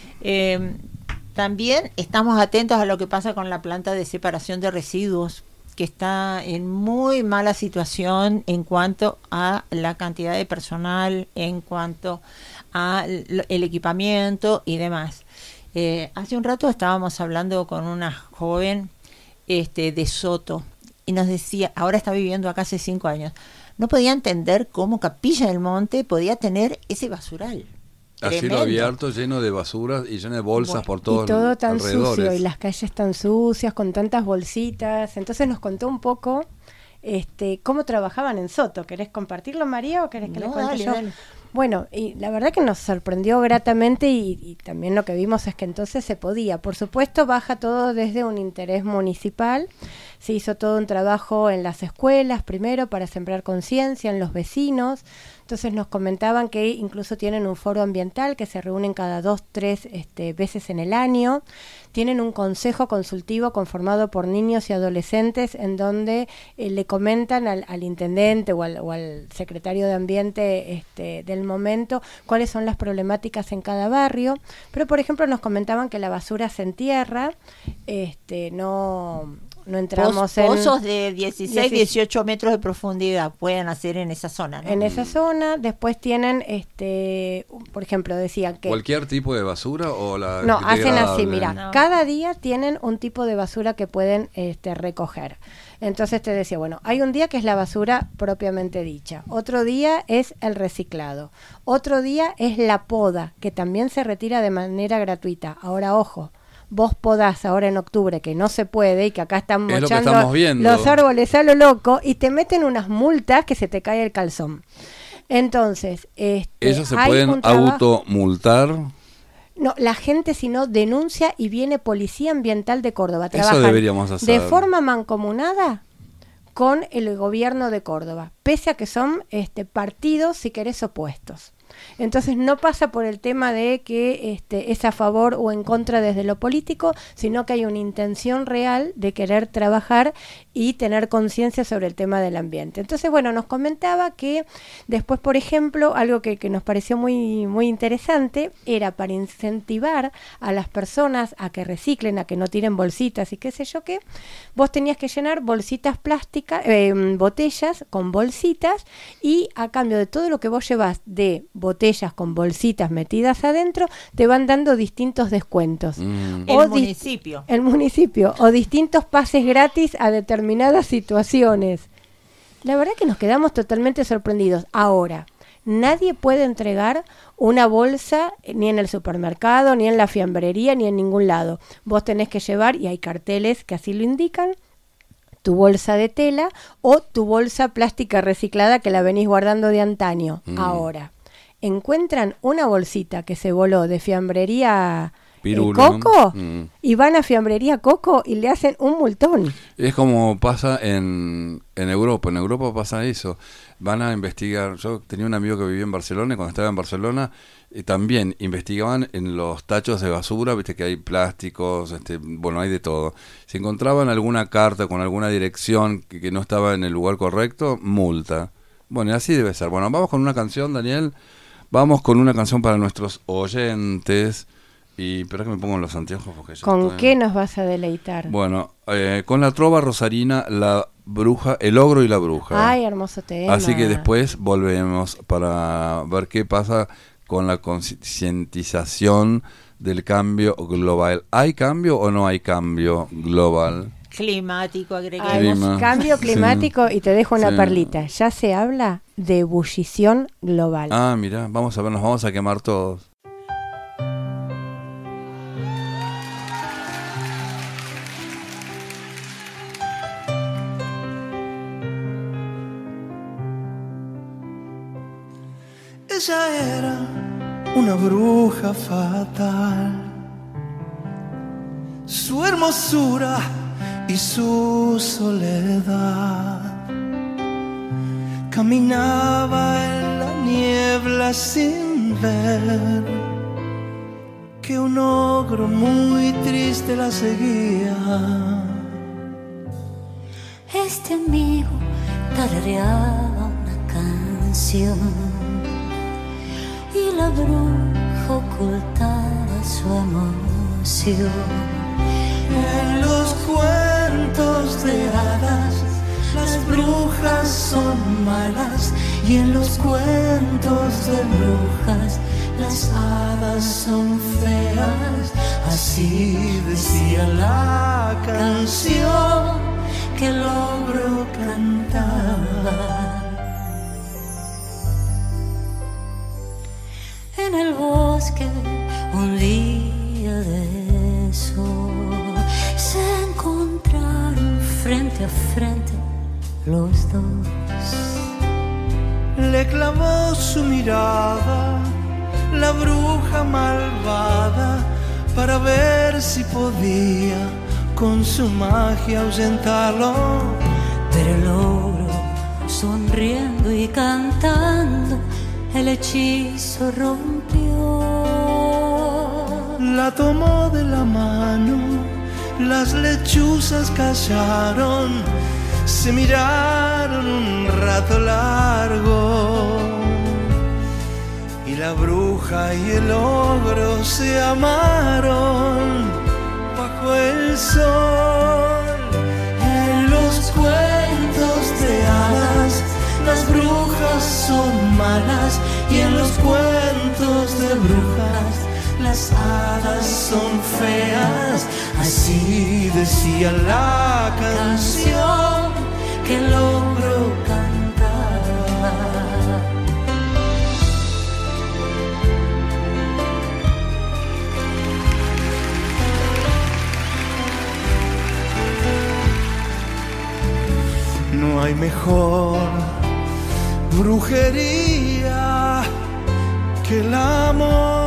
También estamos atentos a lo que pasa con la planta de separación de residuos, que está en muy mala situación en cuanto a la cantidad de personal, en cuanto a el equipamiento y demás. Hace un rato estábamos hablando con una joven de Soto y nos decía, ahora está viviendo acá hace 5 años, no podía entender cómo Capilla del Monte podía tener ese basural. A cielo abierto, lleno de basura y lleno de bolsas por todos y todo tan alrededores. sucio, y las calles tan sucias, con tantas bolsitas. Entonces nos contó un poco cómo trabajaban en Soto. ¿Querés compartirlo, María, o querés que le cuente yo? Dale. Bueno, y la verdad que nos sorprendió gratamente y también lo que vimos es que entonces se podía. Por supuesto, baja todo desde un interés municipal. Se hizo todo un trabajo en las escuelas primero para sembrar conciencia en los vecinos. Entonces nos comentaban que incluso tienen un foro ambiental que se reúnen cada 2-3 veces en el año. Tienen un consejo consultivo conformado por niños y adolescentes en donde le comentan al intendente o al secretario de ambiente del momento cuáles son las problemáticas en cada barrio. Pero por ejemplo nos comentaban que la basura se entierra, no entramos en... Pozos de 16, 18 metros de profundidad pueden hacer en esa zona, ¿no? En esa zona, después tienen, por ejemplo, decían que... ¿Cualquier tipo de basura o la No, hacen degradable? así, mira, cada día tienen un tipo de basura que pueden recoger. Entonces te decía, bueno, hay un día que es la basura propiamente dicha, otro día es el reciclado, otro día es la poda, que también se retira de manera gratuita. Ahora, ojo, vos podás ahora en octubre, que no se puede y que acá están mochando los árboles a lo loco, y te meten unas multas que se te cae el calzón. Entonces, ¿ellos se pueden automultar? No, la gente si no denuncia y viene Policía Ambiental de Córdoba. Trabajan eso deberíamos hacer. De forma mancomunada con el gobierno de Córdoba, pese a que son partidos, si querés, opuestos. Entonces no pasa por el tema de que es a favor o en contra desde lo político, sino que hay una intención real de querer trabajar y tener conciencia sobre el tema del ambiente. Entonces, bueno, nos comentaba que después, por ejemplo, algo que nos pareció muy, muy interesante era para incentivar a las personas a que reciclen, a que no tiren bolsitas y qué sé yo qué, vos tenías que llenar bolsitas plásticas, botellas con bolsitas, y a cambio de todo lo que vos llevas de botellas con bolsitas metidas adentro, te van dando distintos descuentos. El municipio o distintos pases gratis a determinadas situaciones. La verdad que nos quedamos totalmente sorprendidos. Ahora, nadie puede entregar una bolsa ni en el supermercado, ni en la fiambrería, ni en ningún lado. Vos tenés que llevar, y hay carteles que así lo indican, tu bolsa de tela o tu bolsa plástica reciclada que la venís guardando de antaño. Ahora, encuentran una bolsita que se voló de fiambrería Coco, y van a fiambrería Coco y le hacen un multón. Es como pasa en Europa. En Europa pasa eso. van a investigar. Yo tenía un amigo que vivía en Barcelona y cuando estaba en Barcelona también investigaban en los tachos de basura, viste que hay plásticos, bueno, hay de todo. Si encontraban alguna carta con alguna dirección que no estaba en el lugar correcto, multa. Bueno, y así debe ser. Bueno, vamos con una canción, Daniel. Vamos con una canción para nuestros oyentes. Y espera que me pongo los anteojos porque ya ¿Con estoy... qué nos vas a deleitar? Bueno, con la trova rosarina, la bruja, el ogro y la bruja. Ay, hermoso tema. Así que después volvemos para ver qué pasa con la concientización del cambio global. ¿Hay cambio o no hay cambio global? Climático, agregamos. Cambio climático, sí. Y te dejo una Sí. perlita. Ya se habla de ebullición global. Ah, mira, vamos a ver, nos vamos a quemar todos. Ella era una bruja fatal. Su hermosura y su soledad. Caminaba en la niebla sin ver que un ogro muy triste la seguía. Este amigo tarareaba una canción y la bruja ocultaba su emoción. En los cuentos de hadas las brujas son malas y en los cuentos de brujas las hadas son feas. Así decía la canción que el ogro cantaba. En el bosque un día de sol se encontraron frente a frente los dos. Le clavó su mirada la bruja malvada para ver si podía con su magia ahuyentarlo. Pero el ogro, sonriendo y cantando, el hechizo rompió. La tomó de la mano, las lechuzas callaron, se miraron un rato largo y la bruja y el ogro se amaron bajo el sol. En los cuentos de hadas las brujas son malas y en los cuentos de brujas las hadas son feas. Así decía la canción que el ogro cantaba. No hay mejor brujería que el amor.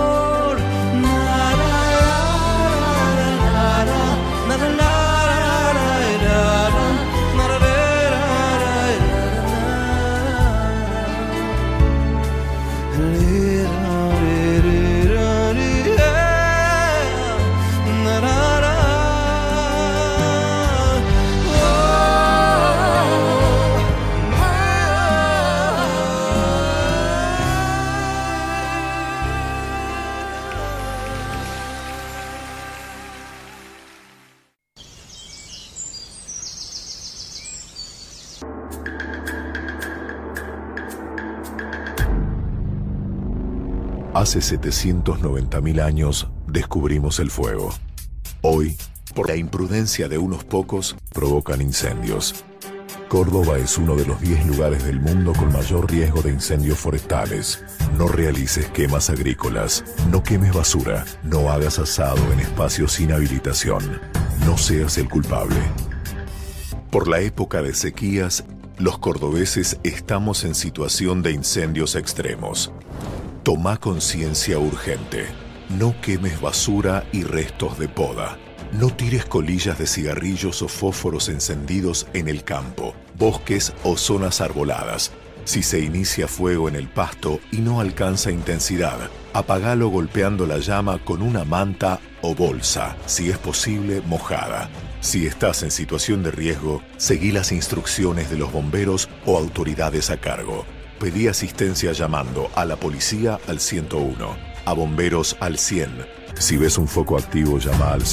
Hace 790.000 años descubrimos el fuego. Hoy, por la imprudencia de unos pocos, provocan incendios. Córdoba es uno de los 10 lugares del mundo con mayor riesgo de incendios forestales. No realices quemas agrícolas, no quemes basura, no hagas asado en espacios sin habilitación. No seas el culpable. Por la época de sequías, los cordobeses estamos en situación de incendios extremos. Toma conciencia urgente. No quemes basura y restos de poda. No tires colillas de cigarrillos o fósforos encendidos en el campo, bosques o zonas arboladas. Si se inicia fuego en el pasto y no alcanza intensidad, apagalo golpeando la llama con una manta o bolsa, si es posible mojada. Si estás en situación de riesgo, seguí las instrucciones de los bomberos o autoridades a cargo. Pedí asistencia llamando a la policía al 101, a bomberos al 100. Si ves un foco activo, llama al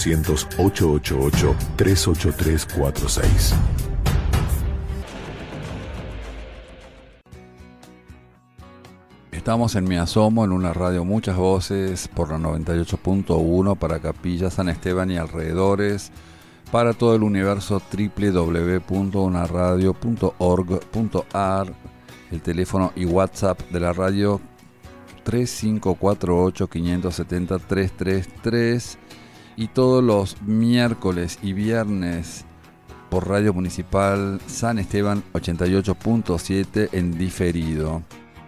0800-888-38346. Estamos en Me Asomo, en una radio Muchas Voces, por la 98.1 para Capilla San Esteban y alrededores, para todo el universo www.unaradio.org.ar, el teléfono y WhatsApp de la radio 3548-570-333, y todos los miércoles y viernes por Radio Municipal San Esteban 88.7 en diferido.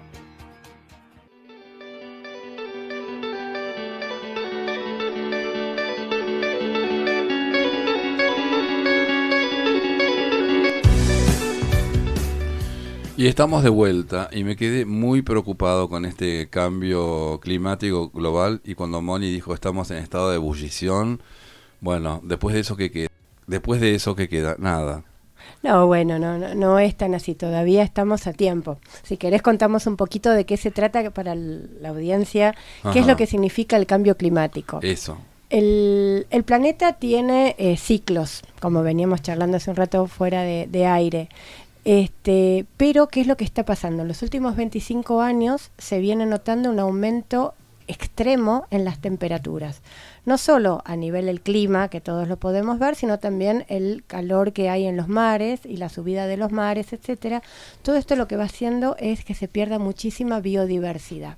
Y estamos de vuelta y me quedé muy preocupado con este cambio climático global, y cuando Moni dijo estamos en estado de ebullición, bueno, después de eso ¿qué queda? Nada. No, bueno, no es tan así, todavía estamos a tiempo. Si querés contamos un poquito de qué se trata para la audiencia, qué es lo que significa el cambio climático. Eso. El planeta tiene ciclos, como veníamos charlando hace un rato fuera de aire. Pero ¿qué es lo que está pasando? En los últimos 25 años se viene notando un aumento extremo en las temperaturas, no solo a nivel del clima, que todos lo podemos ver, sino también el calor que hay en los mares y la subida de los mares, etcétera. Todo esto lo que va haciendo es que se pierda muchísima biodiversidad.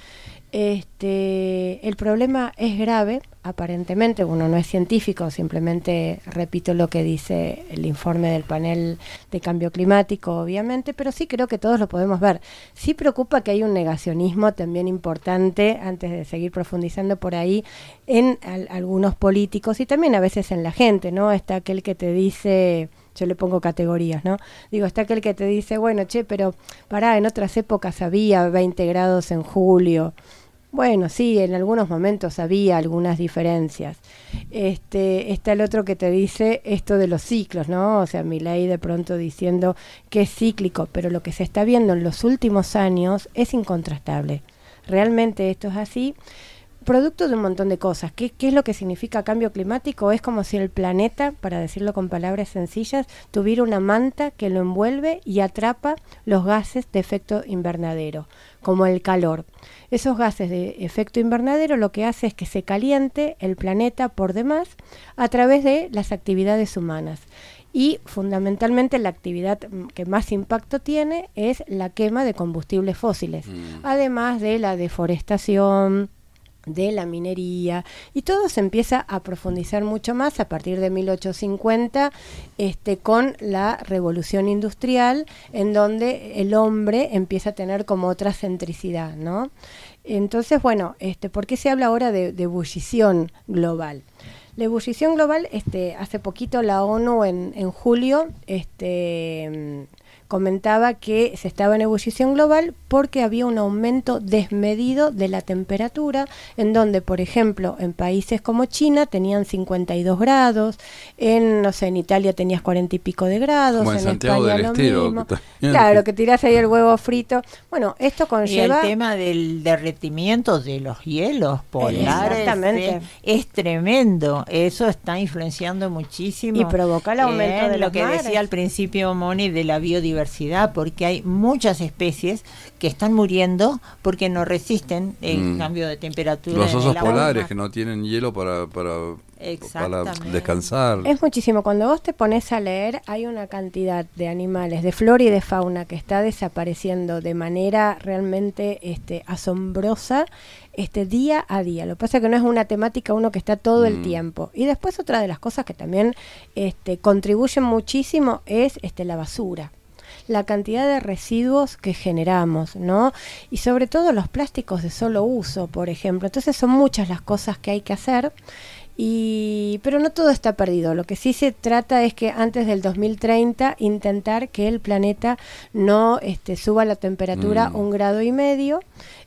El problema es grave, aparentemente, uno no es científico, simplemente repito lo que dice el informe del panel de cambio climático, obviamente, pero sí creo que todos lo podemos ver. Sí preocupa que hay un negacionismo también importante, antes de seguir profundizando por ahí, en algunos políticos y también a veces en la gente, ¿no? Está aquel que te dice... Yo le pongo categorías, ¿no? Digo, está aquel que te dice, bueno, pero pará, en otras épocas había 20 grados en julio. Bueno, sí, en algunos momentos había algunas diferencias. Está el otro que te dice esto de los ciclos, ¿no? O sea, Milei de pronto diciendo que es cíclico, pero lo que se está viendo en los últimos años es incontrastable. Realmente esto es así. Producto de un montón de cosas. ¿Qué es lo que significa cambio climático? Es como si el planeta, para decirlo con palabras sencillas, tuviera una manta que lo envuelve y atrapa los gases de efecto invernadero, como el calor. Esos gases de efecto invernadero lo que hace es que se caliente el planeta por demás a través de las actividades humanas. Y fundamentalmente la actividad que más impacto tiene es la quema de combustibles fósiles, además de la deforestación, de la minería, y todo se empieza a profundizar mucho más a partir de 1850 con la revolución industrial, en donde el hombre empieza a tener como otra centricidad, ¿no? Entonces, bueno, ¿por qué se habla ahora de ebullición global? La ebullición global, hace poquito la ONU en julio comentaba que se estaba en ebullición global porque había un aumento desmedido de la temperatura, en donde, por ejemplo, en países como China tenían 52 grados, en Italia tenías 40 y pico de grados, como en Santiago España del lo mismo. Estero. Claro, que tirás ahí el huevo frito. Bueno, esto conlleva... Y el tema del derretimiento de los hielos polares es tremendo. Eso está influenciando muchísimo. Y provoca el aumento de lo los que mares. decía al principio Moni de la biodiversidad, porque hay muchas especies que están muriendo porque no resisten el cambio de temperatura. Los osos en el agua. polares que no tienen hielo para descansar. Es muchísimo. Cuando vos te pones a leer, hay una cantidad de animales, de flora y de fauna que está desapareciendo de manera realmente asombrosa día a día. Lo que pasa es que no es una temática uno que está todo el tiempo. Y después otra de las cosas que también contribuyen muchísimo es la basura. la cantidad de residuos que generamos, ¿no? Y sobre todo los plásticos de solo uso, por ejemplo. Entonces son muchas las cosas que hay que hacer. Pero no todo está perdido. Lo que sí se trata es que antes del 2030 intentar que el planeta no suba la temperatura 1,5 grados.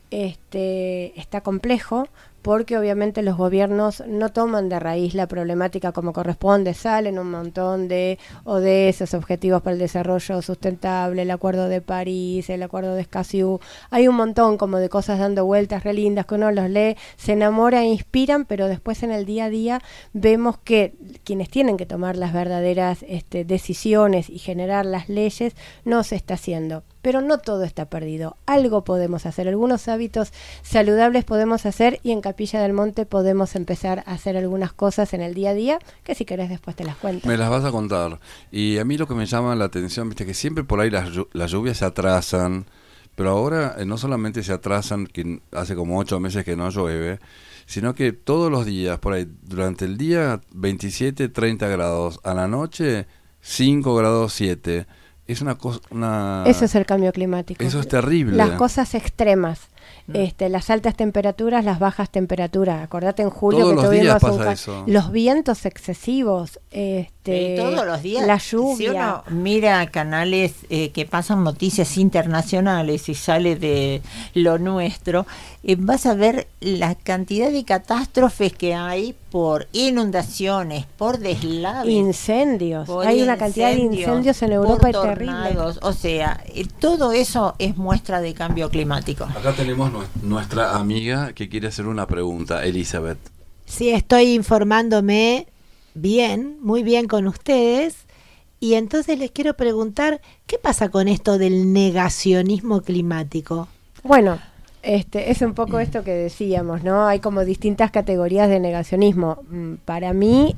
Está complejo porque obviamente los gobiernos no toman de raíz la problemática como corresponde, salen un montón de ODS, Objetivos para el Desarrollo Sustentable, el Acuerdo de París, el Acuerdo de Escazú, hay un montón como de cosas dando vueltas re lindas que uno los lee, se enamora e inspiran, pero después en el día a día vemos que quienes tienen que tomar las verdaderas decisiones y generar las leyes no se está haciendo. Pero no todo está perdido, algo podemos hacer, algunos hábitos saludables podemos hacer y en Capilla del Monte podemos empezar a hacer algunas cosas en el día a día que si querés después te las cuento. Me las vas a contar. Y a mí lo que me llama la atención, viste que siempre por ahí las lluvias se atrasan, pero ahora no solamente se atrasan, que hace como 8 meses que no llueve, sino que todos los días, por ahí, durante el día 27, 30 grados, a la noche 5 grados 7. Es una cosa... Eso es el cambio climático. Eso es terrible. Las cosas extremas. Las altas temperaturas, las bajas temperaturas. Acordate en julio todos que los días tuvimos pasa eso. Los vientos excesivos, todos los días. la lluvia. Si uno mira canales que pasan noticias internacionales y sale de lo nuestro, vas a ver la cantidad de catástrofes que hay por inundaciones, por deslaves, incendios. Hay una cantidad de incendios en Europa terrible. O sea, todo eso es muestra de cambio climático. Acá tenemos nuestra amiga que quiere hacer una pregunta, Elizabeth. Sí, estoy informándome bien, muy bien con ustedes. Y entonces les quiero preguntar, ¿qué pasa con esto del negacionismo climático? Bueno, es un poco esto que decíamos, ¿no? Hay como distintas categorías de negacionismo. Para mí,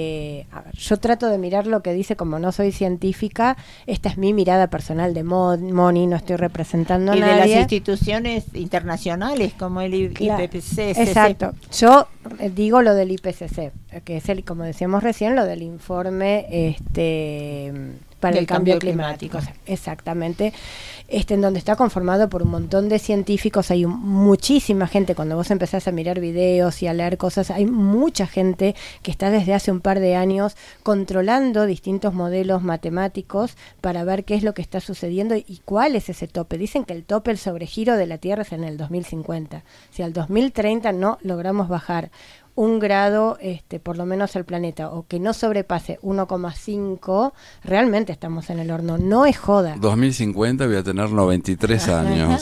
a ver, yo trato de mirar lo que dice, como no soy científica, esta es mi mirada personal de Moni, no estoy representando a nadie. Y de las instituciones internacionales como el IPCC. Exacto. Yo digo lo del IPCC, que es como decíamos recién, lo del informe para el cambio climático. Exactamente. En donde está conformado por un montón de científicos, hay muchísima gente, cuando vos empezás a mirar videos y a leer cosas, hay mucha gente que está desde hace un par de años controlando distintos modelos matemáticos para ver qué es lo que está sucediendo y cuál es ese tope. Dicen que el tope, el sobregiro de la Tierra es en el 2050. Si al 2030 no logramos bajar 1 grado, por lo menos el planeta, o que no sobrepase 1,5, realmente estamos en el horno. No es joda. 2050 voy a tener 93 años.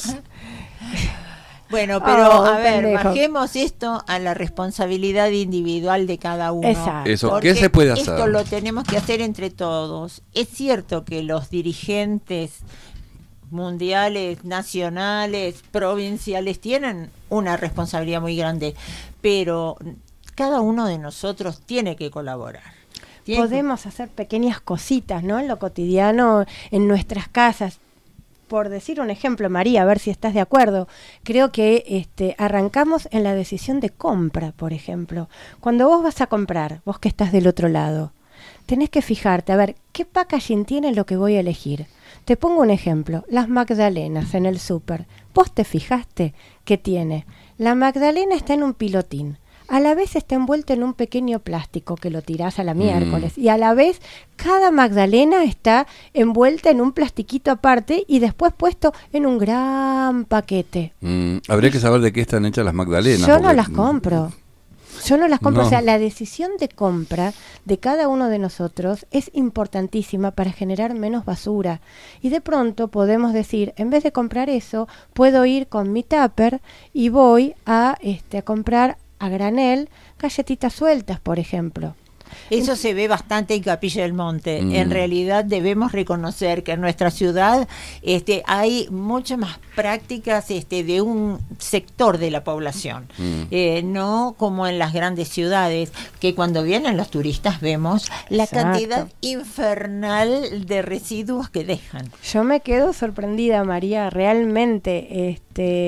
Bueno, pero a ver, bajemos esto a la responsabilidad individual de cada uno. Exacto. Eso, ¿qué se puede hacer? Esto lo tenemos que hacer entre todos. Es cierto que los dirigentes mundiales, nacionales, provinciales tienen una responsabilidad muy grande, pero cada uno de nosotros tiene que colaborar. Podemos hacer pequeñas cositas, ¿no? En lo cotidiano, en nuestras casas. Por decir un ejemplo, María, a ver si estás de acuerdo, creo que arrancamos en la decisión de compra, por ejemplo. Cuando vos vas a comprar, vos que estás del otro lado, tenés que fijarte, a ver, ¿qué packaging tiene lo que voy a elegir? Te pongo un ejemplo, las magdalenas en el súper. ¿Vos te fijaste qué tiene? La magdalena está en un pilotín. A la vez está envuelta en un pequeño plástico que lo tirás a la miércoles. Y a la vez cada magdalena está envuelta en un plastiquito aparte y después puesto en un gran paquete. Habría que saber de qué están hechas las magdalenas. Yo no las compro. No. O sea, la decisión de compra de cada uno de nosotros es importantísima para generar menos basura. Y de pronto podemos decir, en vez de comprar eso, puedo ir con mi tupper y voy a comprar a granel galletitas sueltas, por ejemplo. Eso se ve bastante en Capilla del Monte. En realidad debemos reconocer que en nuestra ciudad hay muchas más prácticas de un sector de la población, no como en las grandes ciudades, que cuando vienen los turistas vemos la cantidad infernal de residuos que dejan. Yo me quedo sorprendida, María, realmente.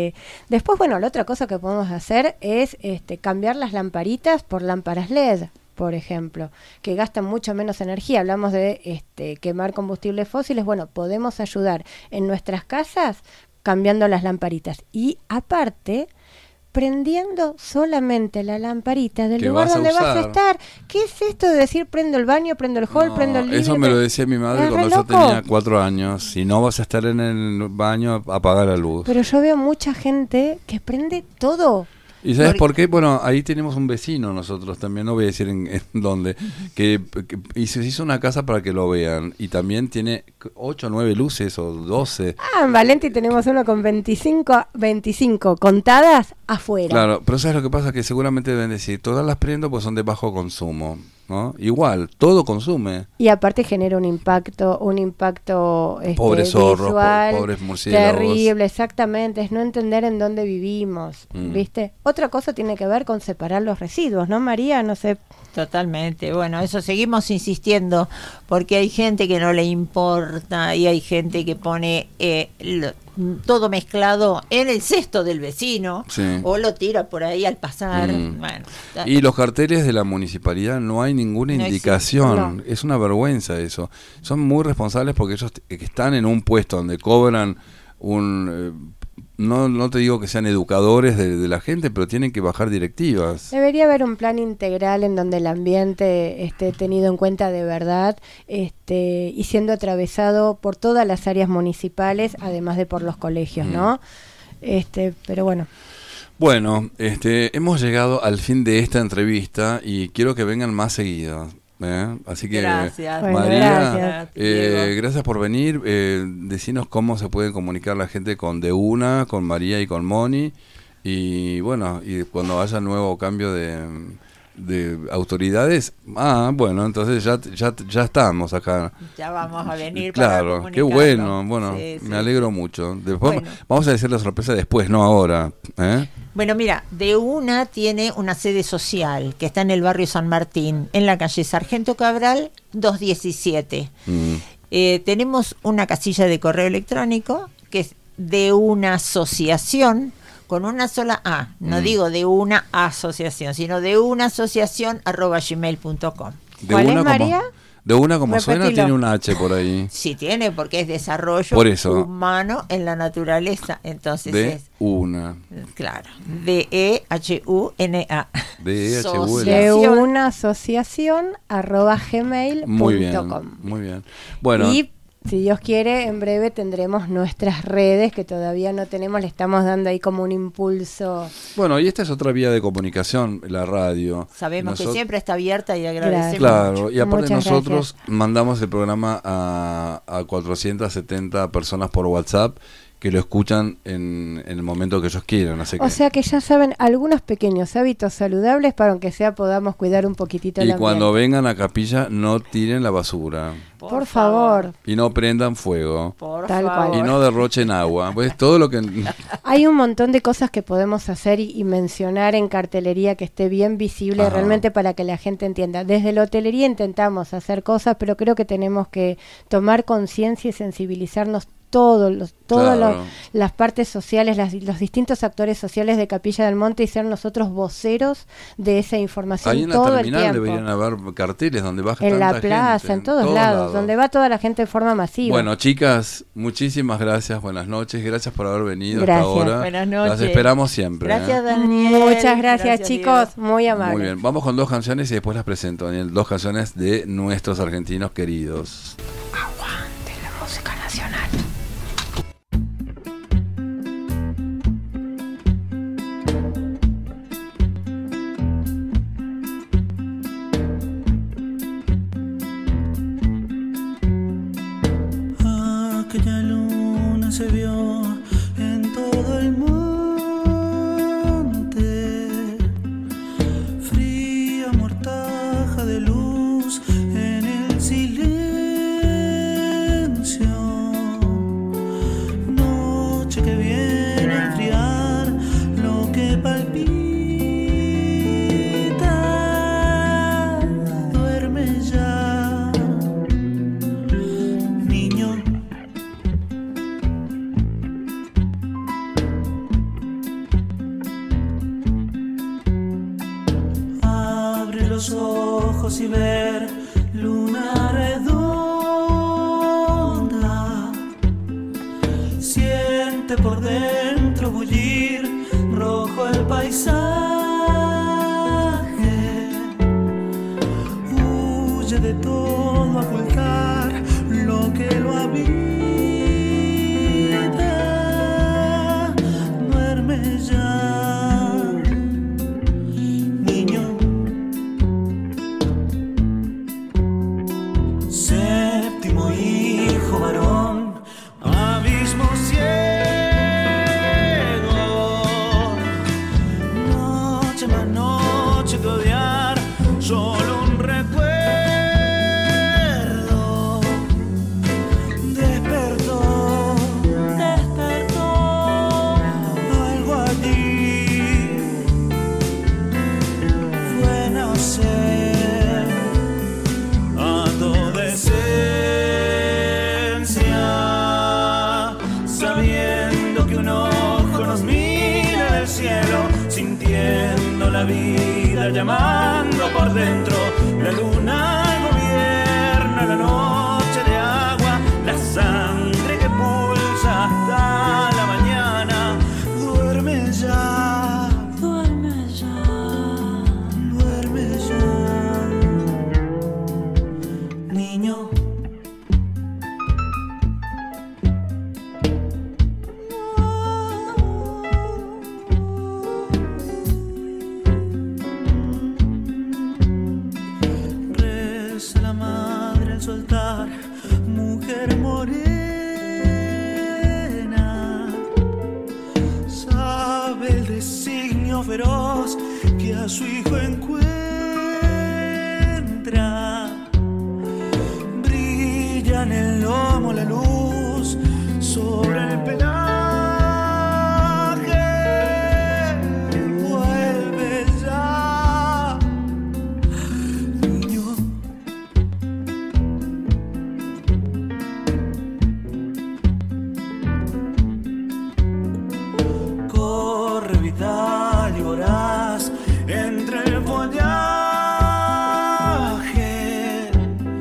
Después, bueno, la otra cosa que podemos hacer es cambiar las lamparitas por lámparas LED. por ejemplo, que gastan mucho menos energía. Hablamos de quemar combustibles fósiles. Bueno, podemos ayudar en nuestras casas cambiando las lamparitas. Y aparte, prendiendo solamente la lamparita del lugar donde vas a estar. ¿Qué es esto de decir prendo el baño, prendo el hall, prendo el living? Eso me lo decía mi madre cuando yo tenía 4 años. Si no vas a estar en el baño, apaga la luz. Pero yo veo mucha gente que prende todo. ¿Y sabes por qué? Bueno, ahí tenemos un vecino nosotros también, no voy a decir en dónde, que se hizo una casa para que lo vean y también tiene 8 o 9 luces o 12. En Valenti tenemos uno con 25 contadas afuera. Claro, pero ¿sabes lo que pasa? Que seguramente deben decir, todas las prendo pues son de bajo consumo, ¿no? Igual, todo consume. Y aparte genera un impacto pobres zorros, visual, pobres murciélagos. Terrible, exactamente, es no entender en dónde vivimos, ¿viste? Otra cosa tiene que ver con separar los residuos, ¿no, María? No sé. Totalmente, bueno, eso seguimos insistiendo, porque hay gente que no le importa y hay gente que pone todo mezclado en el cesto del vecino, sí, o lo tira por ahí al pasar. Bueno, y los carteles de la municipalidad no hay ninguna indicación, no. Es una vergüenza eso. Son muy responsables porque ellos que están en un puesto donde cobran no te digo que sean educadores de la gente, pero tienen que bajar directivas. Debería haber un plan integral en donde el ambiente esté tenido en cuenta de verdad, y siendo atravesado por todas las áreas municipales, además de por los colegios, ¿no? Pero bueno. Bueno, hemos llegado al fin de esta entrevista y quiero que vengan más seguidos. Así que gracias. María, gracias por venir. Decinos cómo se puede comunicar la gente con De Una, con María y con Moni, y bueno, y cuando haya nuevo cambio de autoridades, bueno, entonces ya estamos acá. Ya vamos a venir. Claro, para qué bueno, me alegro mucho. Después vamos a decir la sorpresa después, no ahora. Bueno, mira, De Una tiene una sede social que está en el barrio San Martín, en la calle Sargento Cabral 217. Tenemos una casilla de correo electrónico que es de una asociación con una sola A, no digo de una asociación, sino de una asociación @gmail.com. ¿Cuál es, María? De Una como suena, tiene un H por ahí. Sí tiene, porque es desarrollo humano en la naturaleza. Entonces de Una. Claro, DEHUNA. De una asociación @gmail.com. Muy bien. Bueno. Y si Dios quiere, en breve tendremos nuestras redes que todavía no tenemos, le estamos dando ahí como un impulso. Bueno, y esta es otra vía de comunicación, la radio. Sabemos que siempre está abierta y agradecemos. Claro, mucho. Y aparte Muchas nosotros gracias. mandamos el programa a 470 personas por WhatsApp que lo escuchan en el momento que ellos quieran. Así que... O sea que ya saben algunos pequeños hábitos saludables para aunque sea podamos cuidar un poquitito el Y ambiente. cuando vengan a Capilla no tiren la basura. Por favor. Y no prendan fuego. Tal cual. Y no derrochen agua. Pues todo lo que... Hay un montón de cosas que podemos hacer y mencionar en cartelería que esté bien visible realmente para que la gente entienda. Desde la hotelería intentamos hacer cosas, pero creo que tenemos que tomar conciencia y sensibilizarnos todas las partes sociales, los distintos actores sociales de Capilla del Monte y ser nosotros voceros de esa información ahí en todo la el terminal tiempo. deberían haber carteles donde baja en tanta la plaza, gente, en todos lados, donde va toda la gente de forma masiva. Bueno, chicas, muchísimas gracias, buenas noches, gracias por haber venido Gracias. hasta ahora. Buenas noches. Las esperamos siempre. Gracias, Daniel. Muchas gracias, chicos, Diego. muy amables. Muy bien, vamos con 2 canciones y después las presento, Daniel. 2 canciones de nuestros argentinos queridos. Aguante la música nacional. Aquella luna se vio en todo el monte, fría mortaja de luz en el silencio, noche que viene a enfriar lo que palpita, duerme ya, niño. Abre los ojos ojos y ver luna redonda. Siente por dentro bullir rojo el paisaje. Huye de todo a ocultar lo que lo habita. Duerme ya, niño. Séptimo hijo varón, abismo ciego. Noche más noche de odiar, solo un recuerdo. Sintiendo la vida llamando por dentro, la luna gobierna la noche de agua, la sangre que pulsa hasta la mañana. Duerme ya, duerme ya, duerme ya, niño. Mujer morena, sabe el designio feroz que a su hijo encuentra. Brilla en el lomo la luz sobre el pelaje. Vuelve ya, niño. Vital y voraz entre el follaje,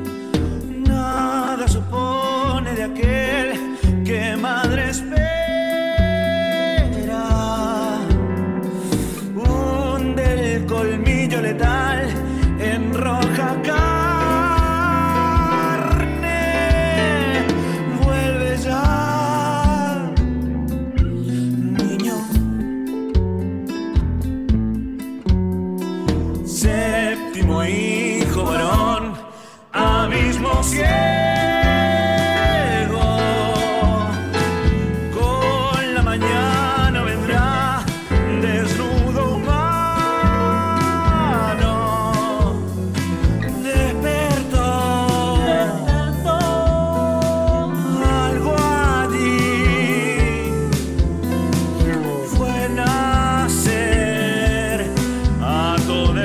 nada supone de aquel que madre espera. Hunde el colmillo letal en roja carne. Vuelve ya, niño. Séptimo hijo varón, abismo ciego. Con la mañana vendrá desnudo humano. Despertó, algo allí fue nacer a todo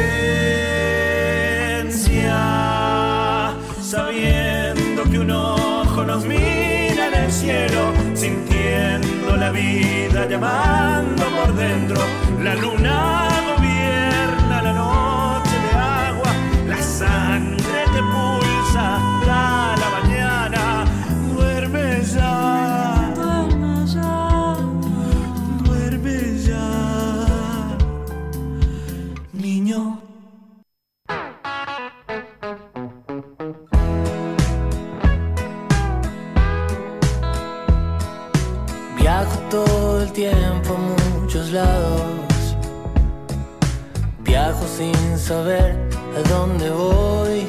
esencia, sabiendo que un ojo nos mira en el cielo, sintiendo la vida llamando por dentro. La luna gobierna la noche de agua, la sangre que pulsa hasta la mañana. Duerme ya, duerme ya, duerme ya, niño. Viajo todo el tiempo a muchos lados, viajo sin saber a dónde voy.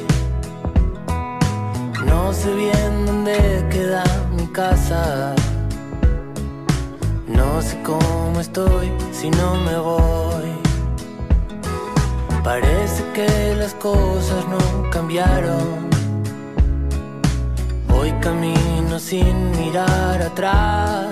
No sé bien dónde queda mi casa, no sé cómo estoy si no me voy. Parece que las cosas no cambiaron, hoy camino sin mirar atrás.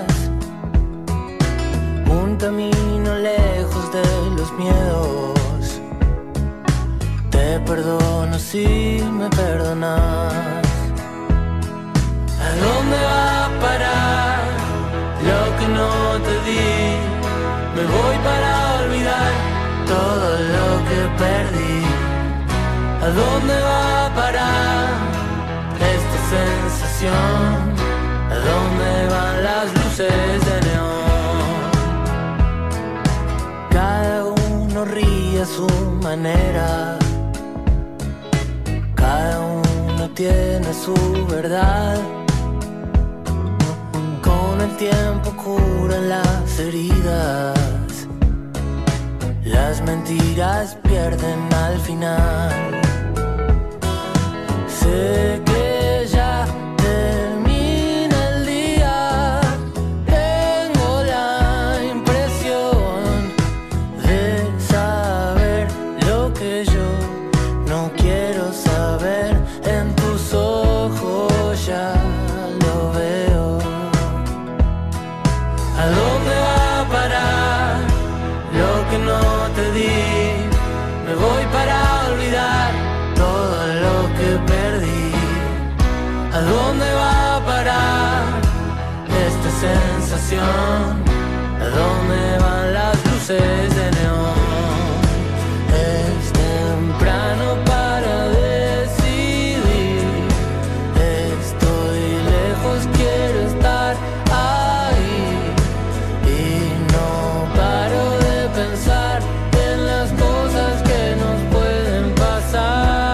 Un camino lejos de los miedos. Te perdono si me perdonas. ¿A dónde va a parar lo que no te di? Me voy para olvidar todo lo que perdí. ¿A sensación. ¿A dónde van las luces de neón? Cada uno ríe a su manera, cada uno tiene su verdad. Con el tiempo curan las heridas, las mentiras pierden al final. Sé que ya termina el día, tengo la impresión de saber lo que yo no quiero saber. En tus ojos ya lo veo. ¿A dónde va a parar lo que no te di? Me voy para olvidar todo lo que perdí. ¿A dónde va a parar esta sensación? ¿A dónde van las luces de neón? Es temprano para decidir. Estoy lejos, quiero estar ahí. Y no paro de pensar en las cosas que nos pueden pasar.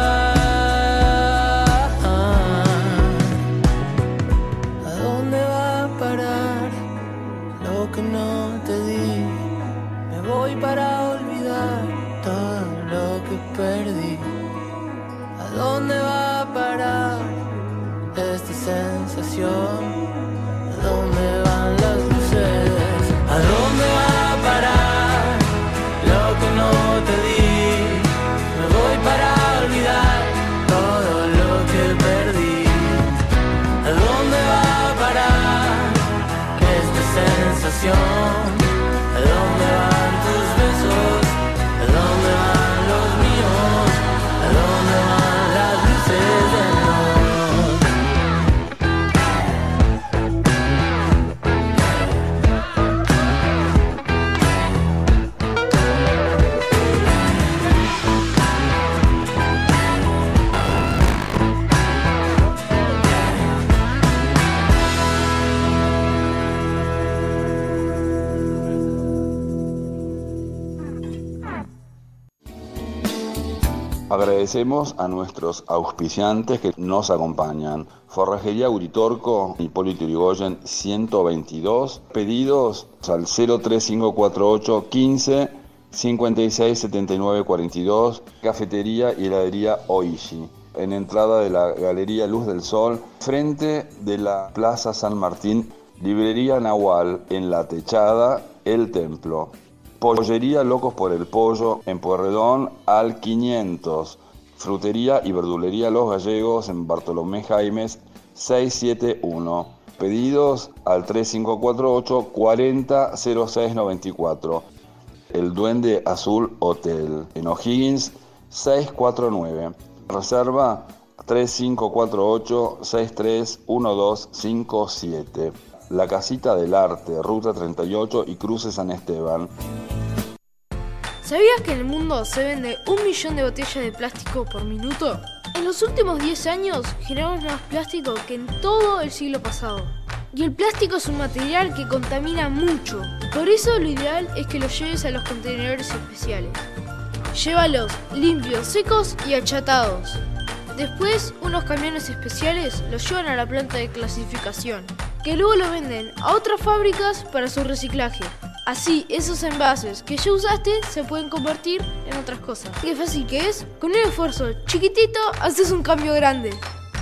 ¿A dónde va a parar lo que no te di? Me voy para olvidar todo lo que perdí. ¿A dónde va a parar esta sensación? ¿A dónde van las luces? ¿A dónde va a parar lo que no te di? Me voy para olvidar todo lo que perdí. ¿A dónde va a parar esta sensación? ¿A dónde van tus besos? ¿A dónde van los míos? ¿A dónde van las luces de neón? Agradecemos a nuestros auspiciantes que nos acompañan. Forrajería Uritorco, Hipólito Yrigoyen 122. Pedidos al 03548 15 56 79 42. Cafetería y heladería Oishi, en entrada de la Galería Luz del Sol, frente de la Plaza San Martín. Librería Nahual, en La Techada, El Templo. Pollería Locos por el Pollo, en Pueyrredón al 500. Frutería y verdulería Los Gallegos, en Bartolomé Jaimes 671. Pedidos al 3548 40 06 94. El Duende Azul Hotel, en O'Higgins 649. Reserva 3548 631257. La Casita del Arte, Ruta 38 y Cruce San Esteban. ¿Sabías que en el mundo se vende 1 millón de botellas de plástico por minuto? En los últimos 10 años generamos más plástico que en todo el siglo pasado. Y el plástico es un material que contamina mucho. Por eso lo ideal es que lo lleves a los contenedores especiales. Llévalos limpios, secos y achatados. Después, unos camiones especiales los llevan a la planta de clasificación, que luego lo venden a otras fábricas para su reciclaje. Así, esos envases que ya usaste se pueden convertir en otras cosas. Qué fácil que es, con un esfuerzo chiquitito haces un cambio grande.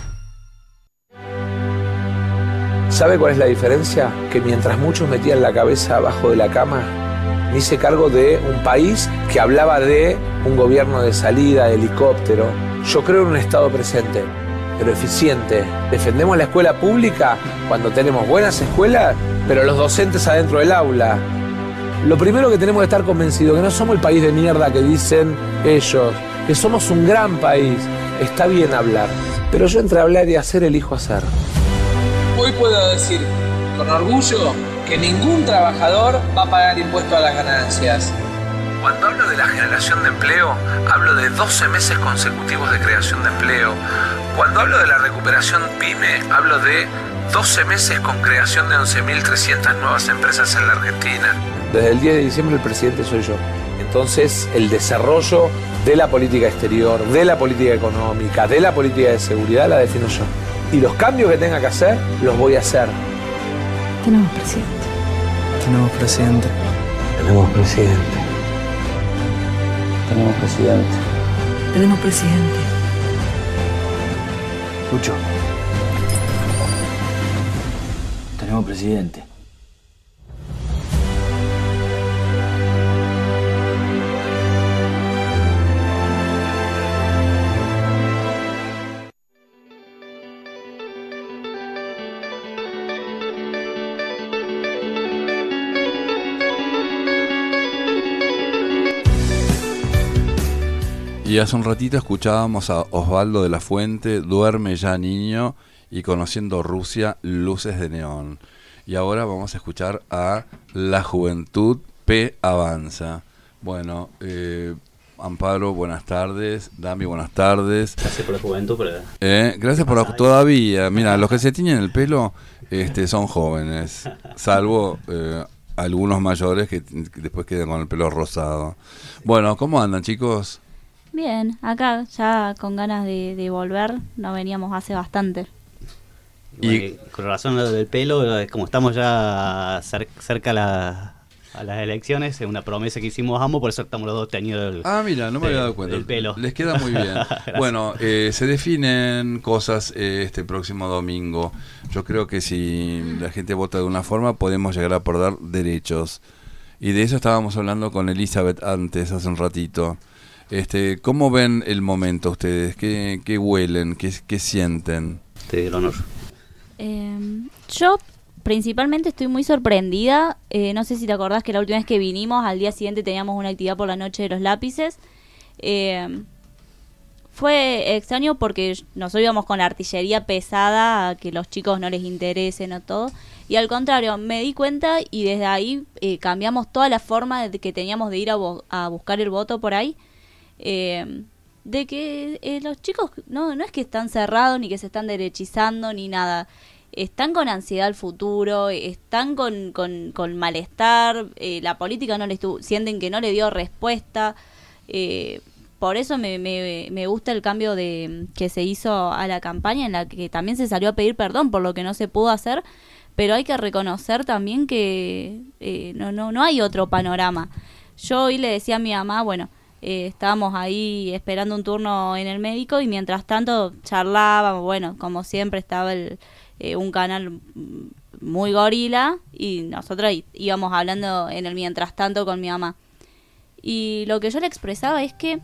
¿Sabe cuál es la diferencia? Que mientras muchos metían la cabeza abajo de la cama, me hice cargo de un país que hablaba de un gobierno de salida, de helicóptero. Yo creo en un Estado presente, pero eficiente. Defendemos la escuela pública cuando tenemos buenas escuelas, pero los docentes adentro del aula. Lo primero que tenemos que estar convencidos que no somos el país de mierda que dicen ellos, que somos un gran país. Está bien hablar, pero yo entre hablar y hacer elijo hacer. Hoy puedo decir con orgullo que ningún trabajador va a pagar impuesto a las ganancias. Cuando hablo de la generación de empleo, hablo de 12 meses consecutivos de creación de empleo, Cuando hablo de la recuperación PYME, hablo de 12 meses con creación de 11.300 nuevas empresas en la Argentina. Desde el 10 de diciembre el presidente soy yo. Entonces, el desarrollo de la política exterior, de la política económica, de la política de seguridad la defino yo. Y los cambios que tenga que hacer, los voy a hacer. Tenemos presidente. Tenemos presidente. Tenemos presidente. Tenemos presidente. Tenemos presidente. Lucho. Tenemos presidente. Y hace un ratito escuchábamos a Osvaldo de la Fuente, Duerme ya niño, y Conociendo Rusia, Luces de neón. Y ahora vamos a escuchar a La Juventud P avanza. Bueno, Amparo, buenas tardes. Dami, buenas tardes. Gracias por la juventud, pero... gracias por la... Todavía, mira, los que se tiñen el pelo son jóvenes, salvo algunos mayores que después quedan con el pelo rosado. Bueno, ¿cómo andan, chicos? Bien, acá ya con ganas de volver, no veníamos hace bastante. Y con razón lo del pelo, como estamos ya cerca a las elecciones, es una promesa que hicimos ambos, por eso estamos los dos teniendo mira, no me había dado cuenta. El pelo. Les queda muy bien. Bueno, se definen cosas este próximo domingo. Yo creo que si la gente vota de una forma, podemos llegar a acordar derechos. Y de eso estábamos hablando con Elizabeth antes, hace un ratito. ¿Cómo ven el momento ustedes? ¿Qué huelen? ¿Qué sienten? Te doy el honor. Yo principalmente estoy muy sorprendida. No sé si te acordás que la última vez que vinimos, al día siguiente teníamos una actividad por la noche de los lápices. Fue extraño porque nosotros íbamos con artillería pesada, a que los chicos no les interese, no todo. Y al contrario, me di cuenta y desde ahí cambiamos toda la forma que teníamos de ir a buscar el voto por ahí. De que los chicos no es que están cerrados ni que se están derechizando ni nada, están con ansiedad al futuro, están con malestar, la política no les sienten que no le dio respuesta, por eso me gusta el cambio que se hizo a la campaña, en la que también se salió a pedir perdón por lo que no se pudo hacer, pero hay que reconocer también que no hay otro panorama. Yo hoy le decía a mi mamá, bueno, estábamos ahí esperando un turno en el médico y mientras tanto charlábamos, bueno, como siempre estaba un canal muy gorila y nosotros íbamos hablando en el mientras tanto con mi mamá. Y lo que yo le expresaba es que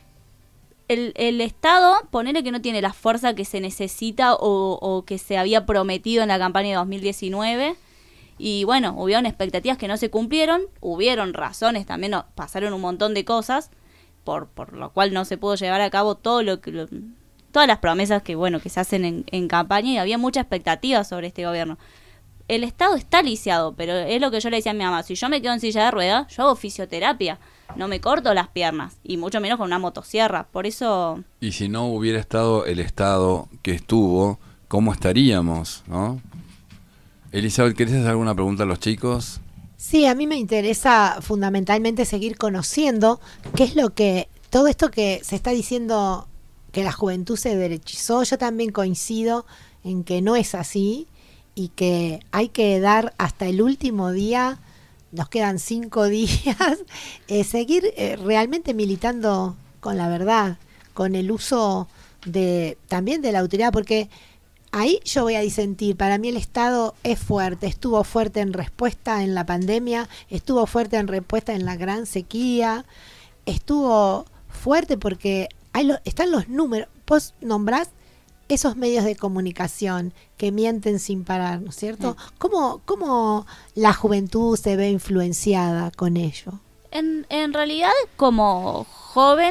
el Estado, ponele que no tiene la fuerza que se necesita o que se había prometido en la campaña de 2019. Y bueno, hubieron expectativas que no se cumplieron, hubieron razones también, pasaron un montón de cosas por lo cual no se pudo llevar a cabo todas las promesas que se hacen en campaña, y había mucha expectativa sobre este gobierno. El Estado está lisiado, pero es lo que yo le decía a mi mamá, si yo me quedo en silla de ruedas, yo hago fisioterapia, no me corto las piernas, y mucho menos con una motosierra, por eso... Y si no hubiera estado el Estado que estuvo, ¿cómo estaríamos, no? Elizabeth, ¿querés hacer alguna pregunta a los chicos? Sí, a mí me interesa fundamentalmente seguir conociendo qué es lo que, todo esto que se está diciendo que la juventud se derechizó, yo también coincido en que no es así y que hay que dar hasta el último día, nos quedan 5 días, seguir realmente militando con la verdad, con el uso también de la autoridad, porque ahí yo voy a disentir. Para mí el Estado es fuerte, estuvo fuerte en respuesta en la pandemia, estuvo fuerte en respuesta en la gran sequía, estuvo fuerte porque están los números. Vos nombrás esos medios de comunicación que mienten sin parar, ¿no es cierto? ¿Cómo la juventud se ve influenciada con ello? En realidad, como joven,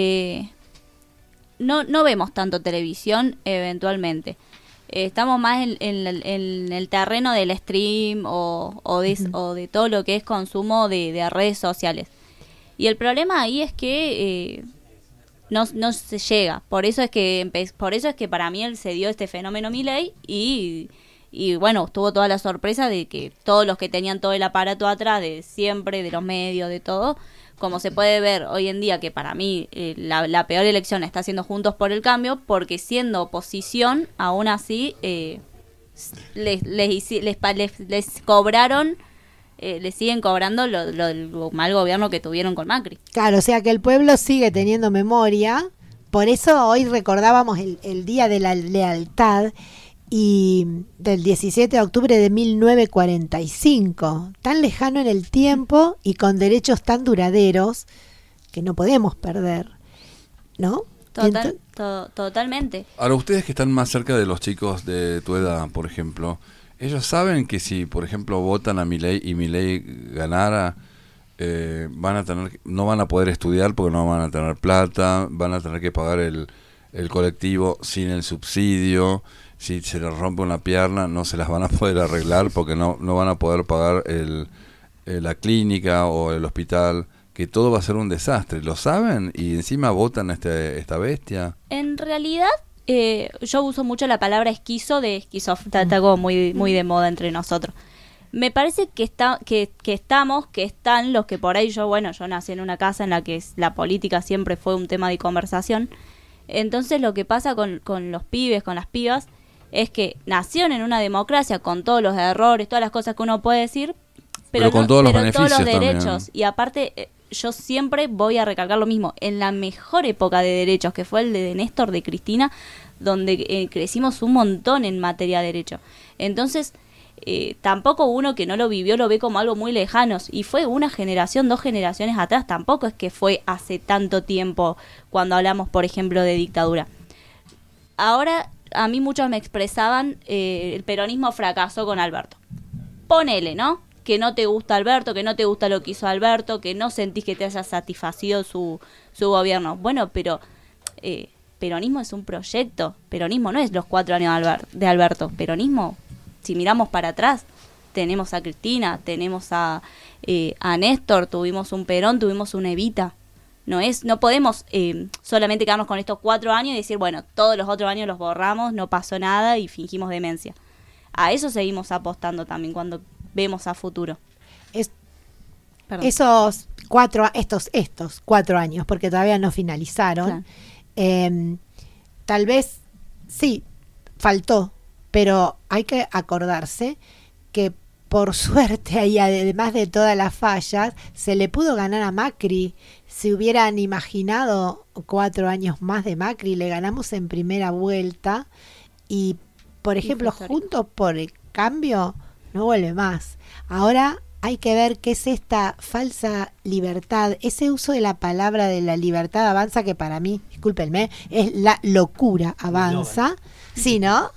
no vemos tanto televisión eventualmente. Estamos más en el terreno del stream o de todo lo que es consumo de redes sociales. Y el problema ahí es que no se llega. Por eso es que para mí se dio este fenómeno Milei y bueno, tuvo toda la sorpresa de que todos los que tenían todo el aparato atrás, de siempre, de los medios, de todo, como se puede ver hoy en día, que para mí la peor elección la está haciendo Juntos por el Cambio, porque siendo oposición, aún así les cobraron, les siguen cobrando lo del mal gobierno que tuvieron con Macri. Claro, o sea que el pueblo sigue teniendo memoria, por eso hoy recordábamos el Día de la Lealtad, y del 17 de octubre de 1945, tan lejano en el tiempo y con derechos tan duraderos que no podemos perder, ¿no? Totalmente. Ahora, ustedes que están más cerca de los chicos de tu edad, por ejemplo, ellos saben que si, por ejemplo, votan a Milei y Milei ganara, no van a poder estudiar porque no van a tener plata, van a tener que pagar el colectivo sin el subsidio. Si se les rompe una pierna, no se las van a poder arreglar porque no van a poder pagar la clínica o el hospital, que todo va a ser un desastre. ¿Lo saben? Y encima votan esta bestia. En realidad, yo uso mucho la palabra está como muy de moda entre nosotros. Me parece que están los que por ahí yo nací en una casa en la que la política siempre fue un tema de conversación. Entonces lo que pasa con los pibes, con las pibas, es que nacieron en una democracia con todos los errores, todas las cosas que uno puede decir, pero con todos los beneficios, todos los derechos también. Y aparte, yo siempre voy a recalcar lo mismo, en la mejor época de derechos, que fue el de Néstor, de Cristina, donde crecimos un montón en materia de derecho. Entonces, tampoco uno que no lo vivió lo ve como algo muy lejano, y fue una generación, 2 generaciones atrás, tampoco es que fue hace tanto tiempo cuando hablamos, por ejemplo, de dictadura. Ahora, a mí muchos me expresaban, el peronismo fracasó con Alberto. Ponele, ¿no? Que no te gusta Alberto, que no te gusta lo que hizo Alberto, que no sentís que te haya satisfacido su gobierno. Bueno, pero peronismo es un proyecto. Peronismo no es los 4 años de Alberto. Peronismo, si miramos para atrás, tenemos a Cristina, tenemos a Néstor, tuvimos un Perón, tuvimos una Evita. No podemos solamente quedarnos con estos 4 años y decir, bueno, todos los otros años los borramos, no pasó nada y fingimos demencia. A eso seguimos apostando también cuando vemos a futuro. Estos 4 años, porque todavía no finalizaron, claro. Tal vez sí, faltó, pero hay que acordarse que por suerte, y además de todas las fallas, se le pudo ganar a Macri. Si hubieran imaginado 4 años más de Macri, le ganamos en primera vuelta. Y, por ejemplo, Juntos por el Cambio no vuelve más. Ahora hay que ver qué es esta falsa libertad, ese uso de la palabra de la libertad avanza, que para mí, discúlpenme, es la locura avanza. Sí, ¿no?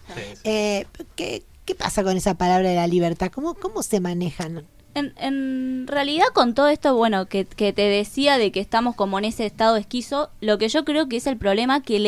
¿Qué pasa con esa palabra de la libertad? ¿Cómo se manejan? En realidad, con todo esto, que te decía de que estamos como en ese estado esquizo, lo que yo creo que es el problema que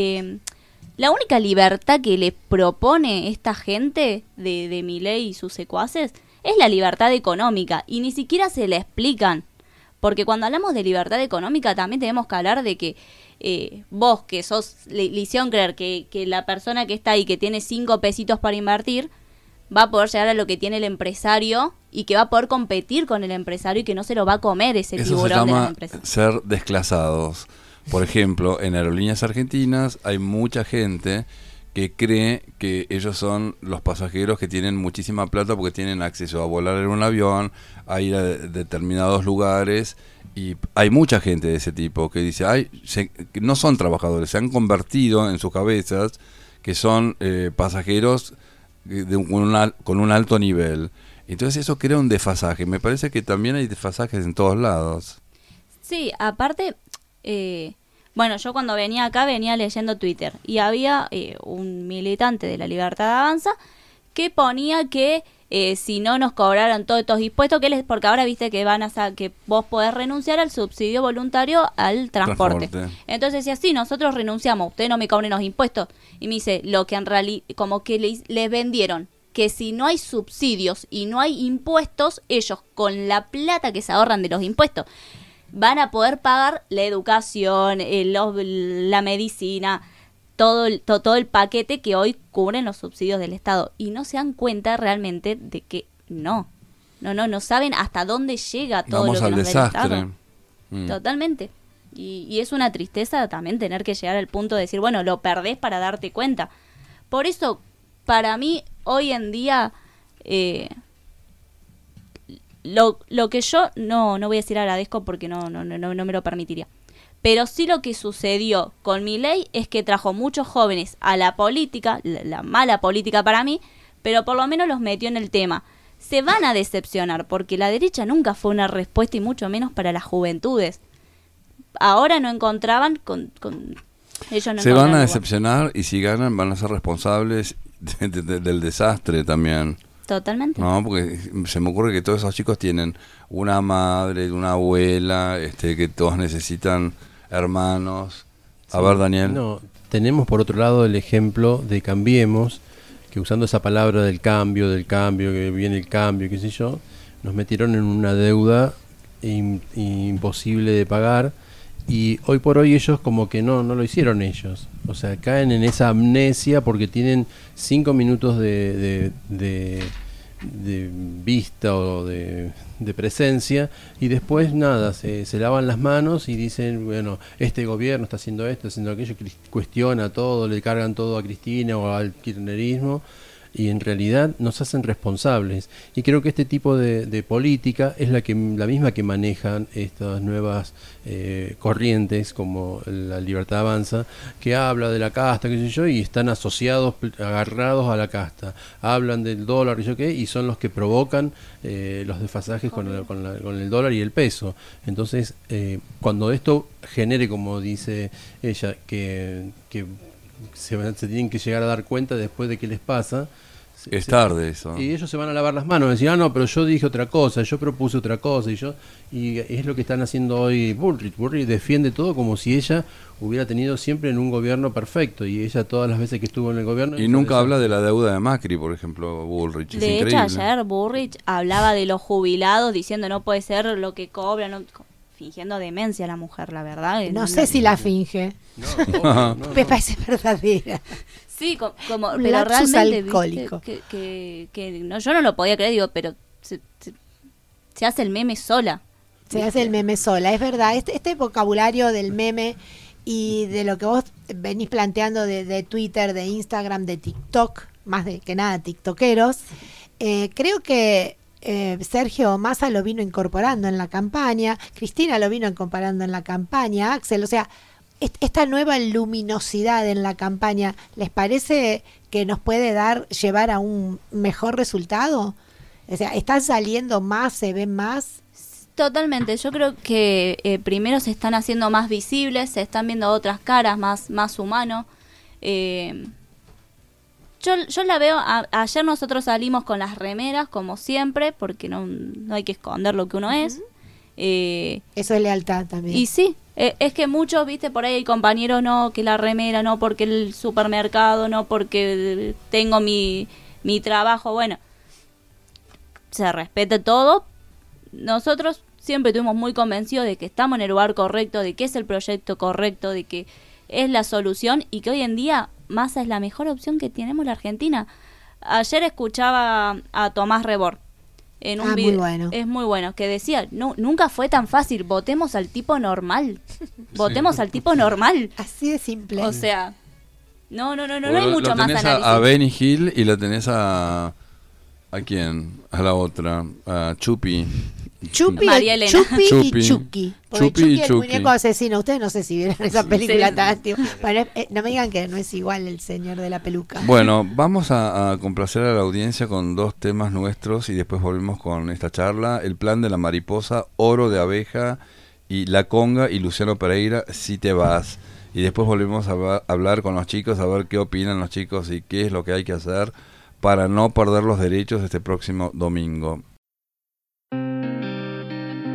la única libertad que le propone esta gente de Milei y sus secuaces es la libertad económica, y ni siquiera se la explican, porque cuando hablamos de libertad económica también tenemos que hablar de que vos, que le hicieron creer que la persona que está ahí, que tiene 5 pesitos para invertir, va a poder llegar a lo que tiene el empresario y que va a poder competir con el empresario y que no se lo va a comer ese tiburón de las empresas. Eso se llama ser desclasados. Por ejemplo, en Aerolíneas Argentinas hay mucha gente que cree que ellos son los pasajeros que tienen muchísima plata porque tienen acceso a volar en un avión, a ir a determinados lugares, y hay mucha gente de ese tipo que dice, que no son trabajadores, se han convertido en sus cabezas que son pasajeros con un alto nivel. Entonces eso crea un desfasaje. Me parece que también hay desfasajes en todos lados. Sí, aparte, yo cuando venía acá venía leyendo Twitter y había un militante de La Libertad Avanza que ponía que si no nos cobraron todos estos impuestos, porque ahora viste que que vos podés renunciar al subsidio voluntario al transporte. Entonces decía, sí, nosotros renunciamos, ustedes no me cobren los impuestos. Y me dice, lo que en realidad, como que les vendieron, que si no hay subsidios y no hay impuestos, ellos con la plata que se ahorran de los impuestos, van a poder pagar la educación, la medicina, todo el paquete que hoy cubren los subsidios del Estado. Y no se dan cuenta realmente de que no saben hasta dónde llega todo Vamos lo que al nos da el desastre. Estado. Totalmente. Y es una tristeza también tener que llegar al punto de decir, bueno, lo perdés para darte cuenta. Por eso, para mí, hoy en día, lo que yo no voy a decir agradezco porque no me lo permitiría. Pero sí lo que sucedió con Milei es que trajo muchos jóvenes a la política, la mala política para mí, pero por lo menos los metió en el tema. Se van a decepcionar porque la derecha nunca fue una respuesta y mucho menos para las juventudes. Ahora no encontraban con ellos no Se van a encontraban decepcionar y si ganan van a ser responsables del desastre también. Totalmente. No, porque se me ocurre que todos esos chicos tienen una madre, una abuela, que todos necesitan hermanos. A ver, Daniel. No, tenemos por otro lado el ejemplo de Cambiemos, que usando esa palabra del cambio, que viene el cambio, qué sé yo, nos metieron en una deuda imposible de pagar. Y hoy por hoy ellos como que no lo hicieron ellos. O sea, caen en esa amnesia porque tienen 5 minutos de vista o de presencia y después nada, se lavan las manos y dicen, bueno, este gobierno está haciendo esto, haciendo aquello, cuestiona todo, le cargan todo a Cristina o al kirchnerismo. Y en realidad nos hacen responsables. Y creo que este tipo de política es la misma que manejan estas nuevas corrientes, como la Libertad Avanza, que habla de la casta, qué sé yo, y están asociados, agarrados a la casta. Hablan del dólar, qué sé yo qué, y son los que provocan los desfasajes con el dólar y el peso. Entonces, cuando esto genere, como dice ella, que se tienen que llegar a dar cuenta después de qué les pasa. Es tarde eso. Y ellos se van a lavar las manos, decir, no, pero yo dije otra cosa, yo propuse otra cosa, y es lo que están haciendo hoy Bullrich. Bullrich defiende todo como si ella hubiera tenido siempre en un gobierno perfecto, y ella todas las veces que estuvo en el gobierno... Y nunca habla de la deuda de Macri, por ejemplo, Bullrich. De hecho, ayer Bullrich hablaba de los jubilados, diciendo no puede ser lo que cobran, fingiendo demencia la mujer, la verdad. No sé si la finge. No. Me parece verdadera. Sí, como Un pero lapsus realmente alcohólico. que no, yo no lo podía creer, digo, pero se hace el meme sola. Se hace el meme sola, es verdad. Este vocabulario del meme y de lo que vos venís planteando de Twitter, de Instagram, de TikTok, más que nada tiktokeros, creo que Sergio Massa lo vino incorporando en la campaña, Cristina lo vino incorporando en la campaña, Axel, o sea, esta nueva luminosidad en la campaña, ¿les parece que nos puede llevar a un mejor resultado? O sea, ¿están saliendo más, se ven más? Totalmente, yo creo que primero se están haciendo más visibles, se están viendo otras caras más humanos. Yo la veo, ayer nosotros salimos con las remeras, como siempre, porque no hay que esconder lo que uno es. Eso es lealtad también. Y sí, es que muchos, viste, por ahí hay compañeros, no, que la remera, no, porque el supermercado, no, porque tengo mi trabajo, bueno, se respeta todo. Nosotros siempre estuvimos muy convencidos de que estamos en el lugar correcto, de que es el proyecto correcto, de que es la solución y que hoy en día Massa es la mejor opción que tenemos en la Argentina. Ayer escuchaba a Tomás Rebord en un video, muy bueno. Es muy bueno, que decía, nunca fue tan fácil, votemos al tipo normal. Votemos al tipo normal. Así de simple. O sea, no hay mucho más análisis. A Benny Hill y la tenés ¿a quién? A la otra, a Chupi. María Elena. Chupi y Chucky. Porque Chupi Chucky y el Chucky. muñeco asesino. Ustedes no sé si vieron esa película Sí. tan tío. Bueno, no me digan que no es igual el señor de la peluca. Bueno, vamos a complacer a la audiencia con 2 temas nuestros y después volvemos con esta charla. El plan de la mariposa, Oro de abeja y La Conga y Luciano Pereira, Si te vas. Y después volvemos a hablar con los chicos, a ver qué opinan los chicos y qué es lo que hay que hacer para no perder los derechos este próximo domingo.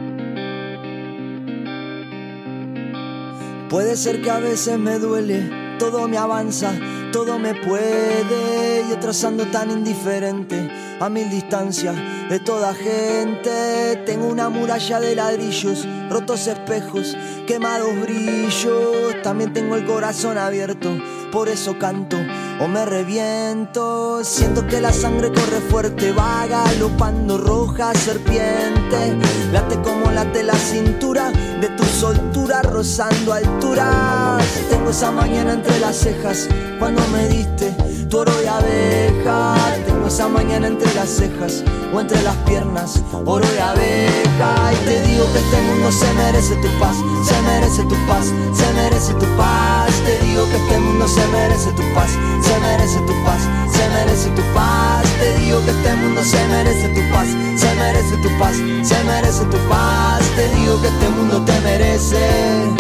Puede ser que a veces me duele todo me avanza, todo me puede. Y otras ando tan indiferente, a mil distancias de toda gente. Tengo una muralla de ladrillos, rotos espejos, quemados brillos. También tengo el corazón abierto, por eso canto o me reviento. Siento que la sangre corre fuerte, va galopando roja serpiente. Late como late la cintura de tu soltura, rozando alturas. Tengo esa mañana entre las cejas, cuando me diste tu oro de abeja. Tengo esa mañana entre las cejas o entre las piernas, oro de abeja. Y te digo que este mundo se merece tu paz, se merece tu paz, se merece tu paz. Te digo que este mundo se merece tu paz, se merece tu paz, se merece tu paz. Te digo que este mundo se merece tu paz, se merece tu paz, se merece tu paz. Te digo que este mundo te merece.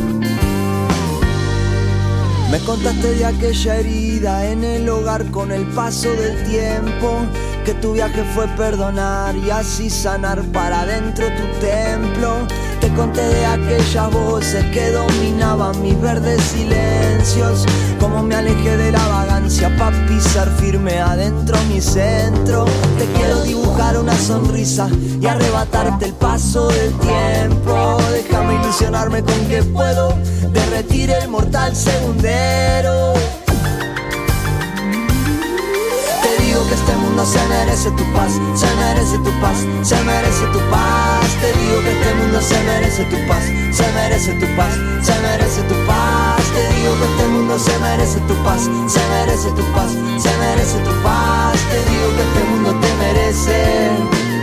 Me contaste de aquella herida en el hogar con el paso del tiempo, que tu viaje fue perdonar y así sanar para adentro tu templo. Te conté de aquellas voces que dominaban mis verdes silencios, cómo me alejé de la vagancia pa' pisar firme adentro mi centro. Te quiero dibujar una sonrisa y arrebatarte el paso del tiempo. Déjame ilusionarme con que puedo derretir el mortal segundero. Te digo que este mundo se merece tu paz, se merece tu paz, se merece tu paz. Te digo que este mundo se merece tu paz, se merece tu paz, se merece tu paz. Te digo que este mundo se merece tu paz, se merece tu paz, se merece tu paz. Te digo que este mundo te merece.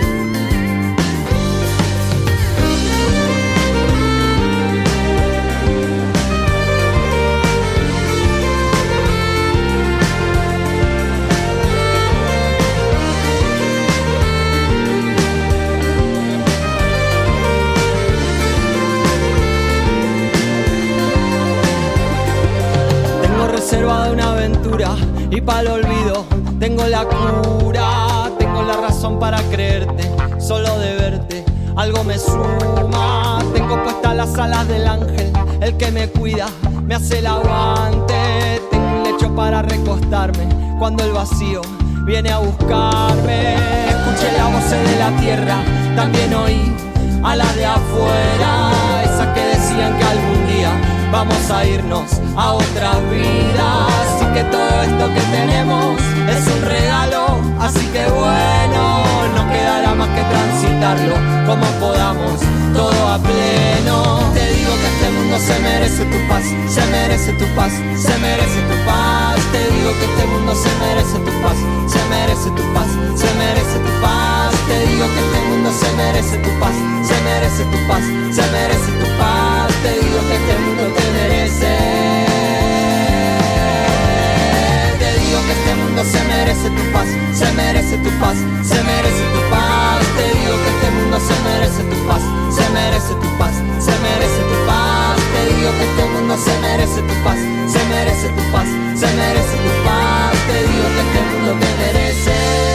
Reservada una aventura y para el olvido tengo la cura. Tengo la razón para creerte, solo de verte algo me suma. Tengo puestas las alas del ángel, el que me cuida, me hace el aguante. Tengo un lecho para recostarme cuando el vacío viene a buscarme. Escuché las voces de la tierra, también oí a las de afuera, esas que decían que algún día vamos a irnos a otras vidas, y que todo esto que tenemos es un regalo, así que bueno, no quedará más que transitarlo como podamos, todo a pleno. Te digo que este mundo se merece tu paz, se merece tu paz, se merece tu paz. Te digo que este mundo se merece tu paz, se merece tu paz, se merece tu paz. Te digo que este mundo se merece tu paz, se merece tu paz, se merece tu paz. Te digo que este mundo te merece. Te digo que este mundo se merece tu paz, se merece tu paz, se merece tu paz. Te digo que este mundo se merece tu paz, se merece tu paz, se merece tu paz. Te digo que este mundo se merece tu paz, se merece tu paz, se merece tu paz. Te digo que este mundo te merece.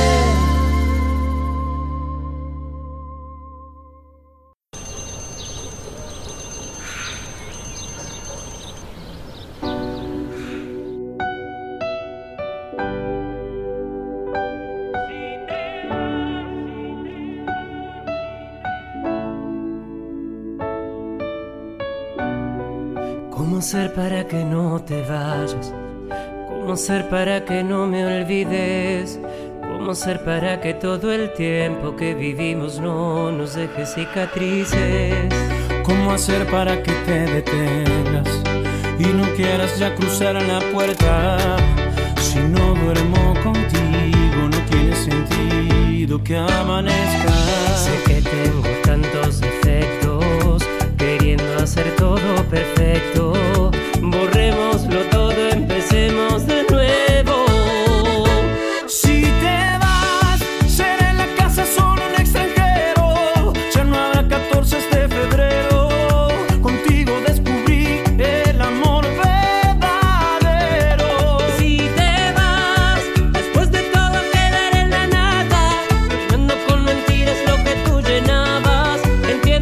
¿Cómo hacer para que no te vayas? ¿Cómo hacer para que no me olvides? ¿Cómo hacer para que todo el tiempo que vivimos no nos deje cicatrices? ¿Cómo hacer para que te detengas y no quieras ya cruzar la puerta? Si no duermo contigo no tiene sentido que amanezca. Sé que tengo tantos defectos, queriendo hacer todo perfecto. Borrémoslo todo, empecemos de nuevo. Si te vas, seré en la casa solo un extranjero. Ya no habrá 14 de febrero. Contigo descubrí el amor verdadero. Si te vas, después de todo quedar en la nada, viviendo con mentiras lo que tú llenabas. Entiendo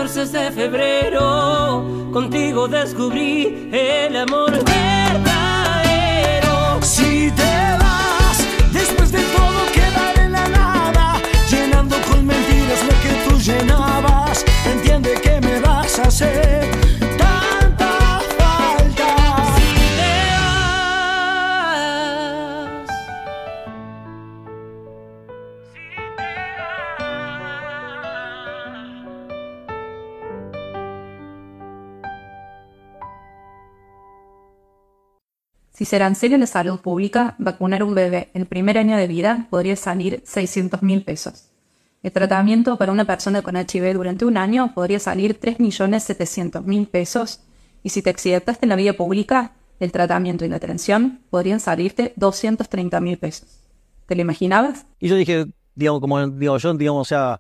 14 de febrero, contigo descubrí el amor verdadero. Si te vas, después de todo quedar en la nada, llenando con mentiras lo que tú llenabas. Entiende que me vas a hacer tanta falta. Si te vas. Si se arancela la salud pública, vacunar a un bebé el primer año de vida podría salir 600.000 pesos. El tratamiento para una persona con HIV durante un año podría salir 3.700.000 pesos. Y si te accidentaste en la vía pública, el tratamiento y la atención podrían salirte 230.000 pesos. ¿Te lo imaginabas? Y yo dije, digamos, como digo yo, digamos, o sea...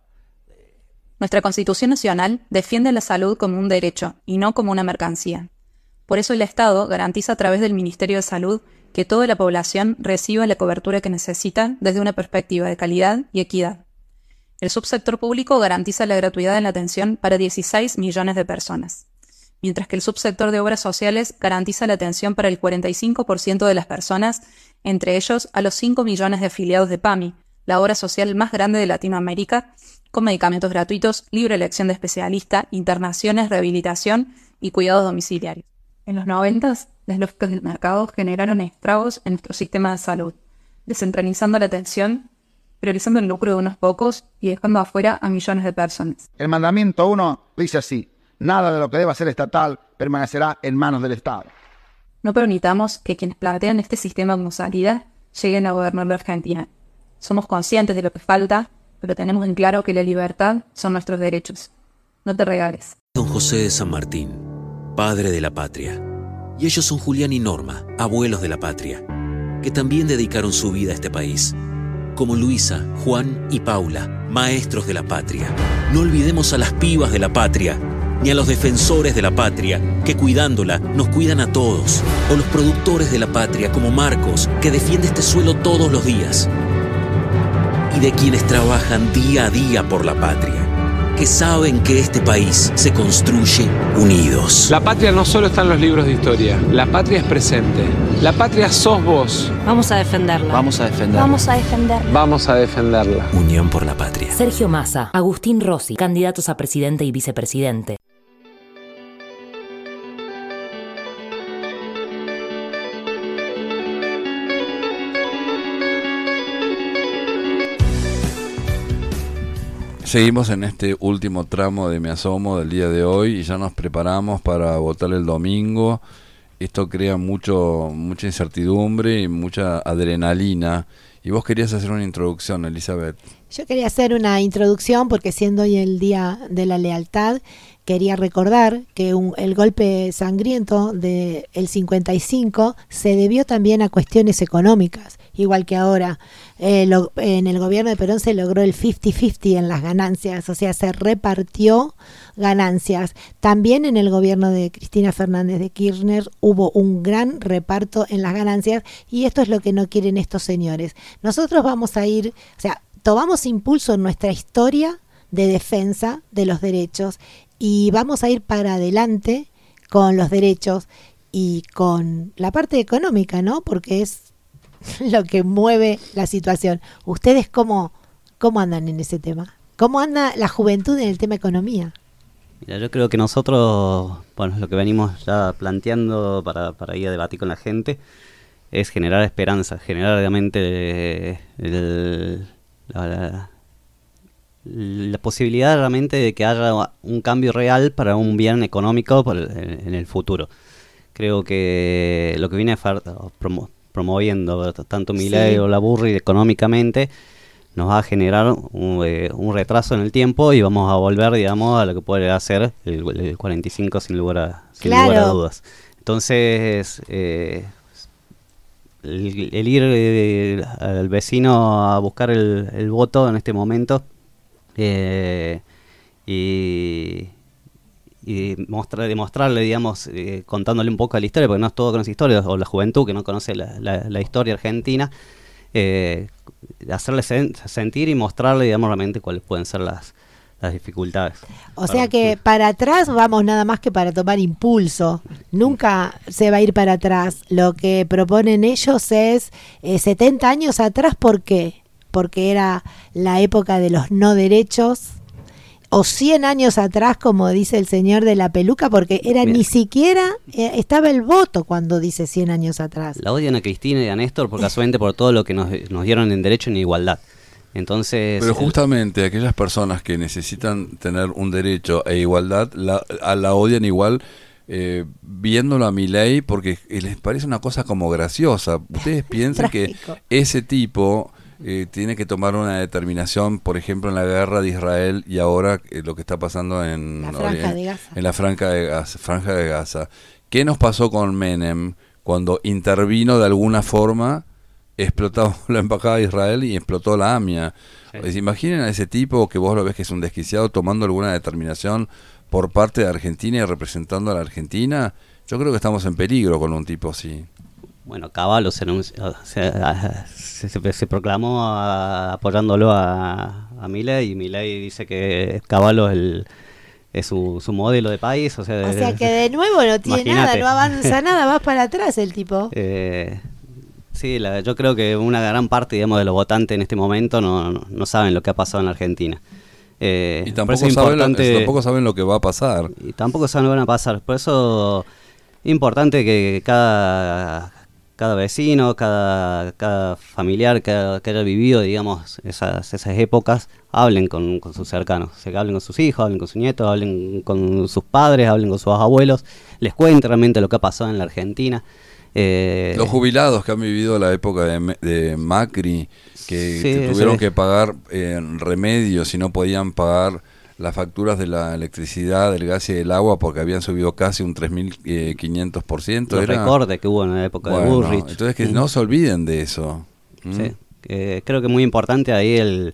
Nuestra Constitución Nacional defiende la salud como un derecho y no como una mercancía. Por eso el Estado garantiza a través del Ministerio de Salud que toda la población reciba la cobertura que necesita desde una perspectiva de calidad y equidad. El subsector público garantiza la gratuidad en la atención para 16 millones de personas, mientras que el subsector de obras sociales garantiza la atención para el 45% de las personas, entre ellos a los 5 millones de afiliados de PAMI, la obra social más grande de Latinoamérica, con medicamentos gratuitos, libre elección de especialista, internaciones, rehabilitación y cuidados domiciliarios. En los 90, las lógicas del mercado generaron estragos en nuestro sistema de salud, descentralizando la atención, priorizando el lucro de unos pocos y dejando afuera a millones de personas. El mandamiento 1 dice así: nada de lo que deba ser estatal permanecerá en manos del Estado. No permitamos que quienes plantean este sistema como salida lleguen a gobernar la Argentina. Somos conscientes de lo que falta, pero tenemos en claro que la libertad son nuestros derechos. No te regales. Don José de San Martín, padre de la patria. Y ellos son Julián y Norma, abuelos de la patria, que también dedicaron su vida a este país. Como Luisa, Juan y Paula, maestros de la patria. No olvidemos a las pibas de la patria, ni a los defensores de la patria, que cuidándola nos cuidan a todos. O los productores de la patria, como Marcos, que defiende este suelo todos los días. Y de quienes trabajan día a día por la patria, que saben que este país se construye unidos. La patria no solo está en los libros de historia, la patria es presente. La patria sos vos. Vamos a defenderla. Vamos a defenderla. Vamos a defenderla. Vamos a defenderla. Unión por la patria. Sergio Massa, Agustín Rossi, candidatos a presidente y vicepresidente. Seguimos en este último tramo de Me Asomo del día de hoy y ya nos preparamos para votar el domingo. Esto crea mucha incertidumbre y mucha adrenalina. Y vos querías hacer una introducción, Elizabeth. Yo quería hacer una introducción porque siendo hoy el Día de la Lealtad, quería recordar que el golpe sangriento del 55 se debió también a cuestiones económicas, igual que ahora. En el gobierno de Perón se logró el 50-50 en las ganancias, o sea, se repartió ganancias. También en el gobierno de Cristina Fernández de Kirchner hubo un gran reparto en las ganancias y esto es lo que no quieren estos señores. Nosotros vamos a ir, o sea, tomamos impulso en nuestra historia de defensa de los derechos y vamos a ir para adelante con los derechos y con la parte económica, ¿no? Porque es lo que mueve la situación. ¿Ustedes cómo andan en ese tema? ¿Cómo anda la juventud en el tema economía? Mira, yo creo que nosotros, bueno, lo que venimos ya planteando para ir a debatir con la gente es generar esperanza, generar realmente la posibilidad realmente de que haya un cambio real para un bien económico en el futuro. Creo que lo que viene promoviendo tanto Milei o Laburri económicamente nos va a generar un retraso en el tiempo y vamos a volver, digamos, a lo que puede hacer el 45 sin lugar a dudas. Entonces, el ir al vecino a buscar el voto en este momento y demostrarle, digamos, contándole un poco la historia, porque no todo conoce historia, o la juventud que no conoce la historia argentina, hacerle sentir y mostrarle, digamos, realmente cuáles pueden ser las dificultades. O sea que para atrás vamos nada más que para tomar impulso. Nunca se va a ir para atrás. Lo que proponen ellos es 70 años atrás, ¿por qué? Porque era la época de los no derechos. O 100 años atrás, como dice el señor de la peluca, porque era ni siquiera estaba el voto cuando dice 100 años atrás. La odian a Cristina y a Néstor por casualmente por todo lo que nos dieron en derecho y en igualdad. Entonces, pero justamente aquellas personas que necesitan tener un derecho e igualdad la odian igual, viéndolo a Milei, porque les parece una cosa como graciosa. Ustedes piensan que ese tipo tiene que tomar una determinación, por ejemplo, en la guerra de Israel y ahora lo que está pasando en la franja de Gaza. ¿Qué nos pasó con Menem cuando intervino de alguna forma? Explotó la embajada de Israel y explotó la AMIA. Sí. Imaginen a ese tipo que vos lo ves que es un desquiciado tomando alguna determinación por parte de Argentina y representando a la Argentina. Yo creo que estamos en peligro con un tipo así. Bueno, Caballo se proclamó apoyándolo a Milei, y Milei dice que Caballo es su modelo de país. O sea que de nuevo no tiene nada, no avanza nada, va para atrás el tipo. Sí, yo creo que una gran parte, digamos, de los votantes en este momento no saben lo que ha pasado en la Argentina. Y tampoco saben lo que va a pasar. Y tampoco saben lo que van a pasar. Por eso es importante que cada vecino, cada familiar que haya vivido, digamos, esas épocas, hablen con sus cercanos. O sea, que hablen con sus hijos, hablen con sus nietos, hablen con sus padres, hablen con sus abuelos, les cuenten realmente lo que ha pasado en la Argentina. Los jubilados que han vivido la época de Macri, que tuvieron que pagar remedios y no podían pagar las facturas de la electricidad, del gas y del agua porque habían subido casi un 3.500%. Los recortes que hubo en la época de Bullrich. Entonces que no se olviden de eso. Sí, creo que es muy importante ahí el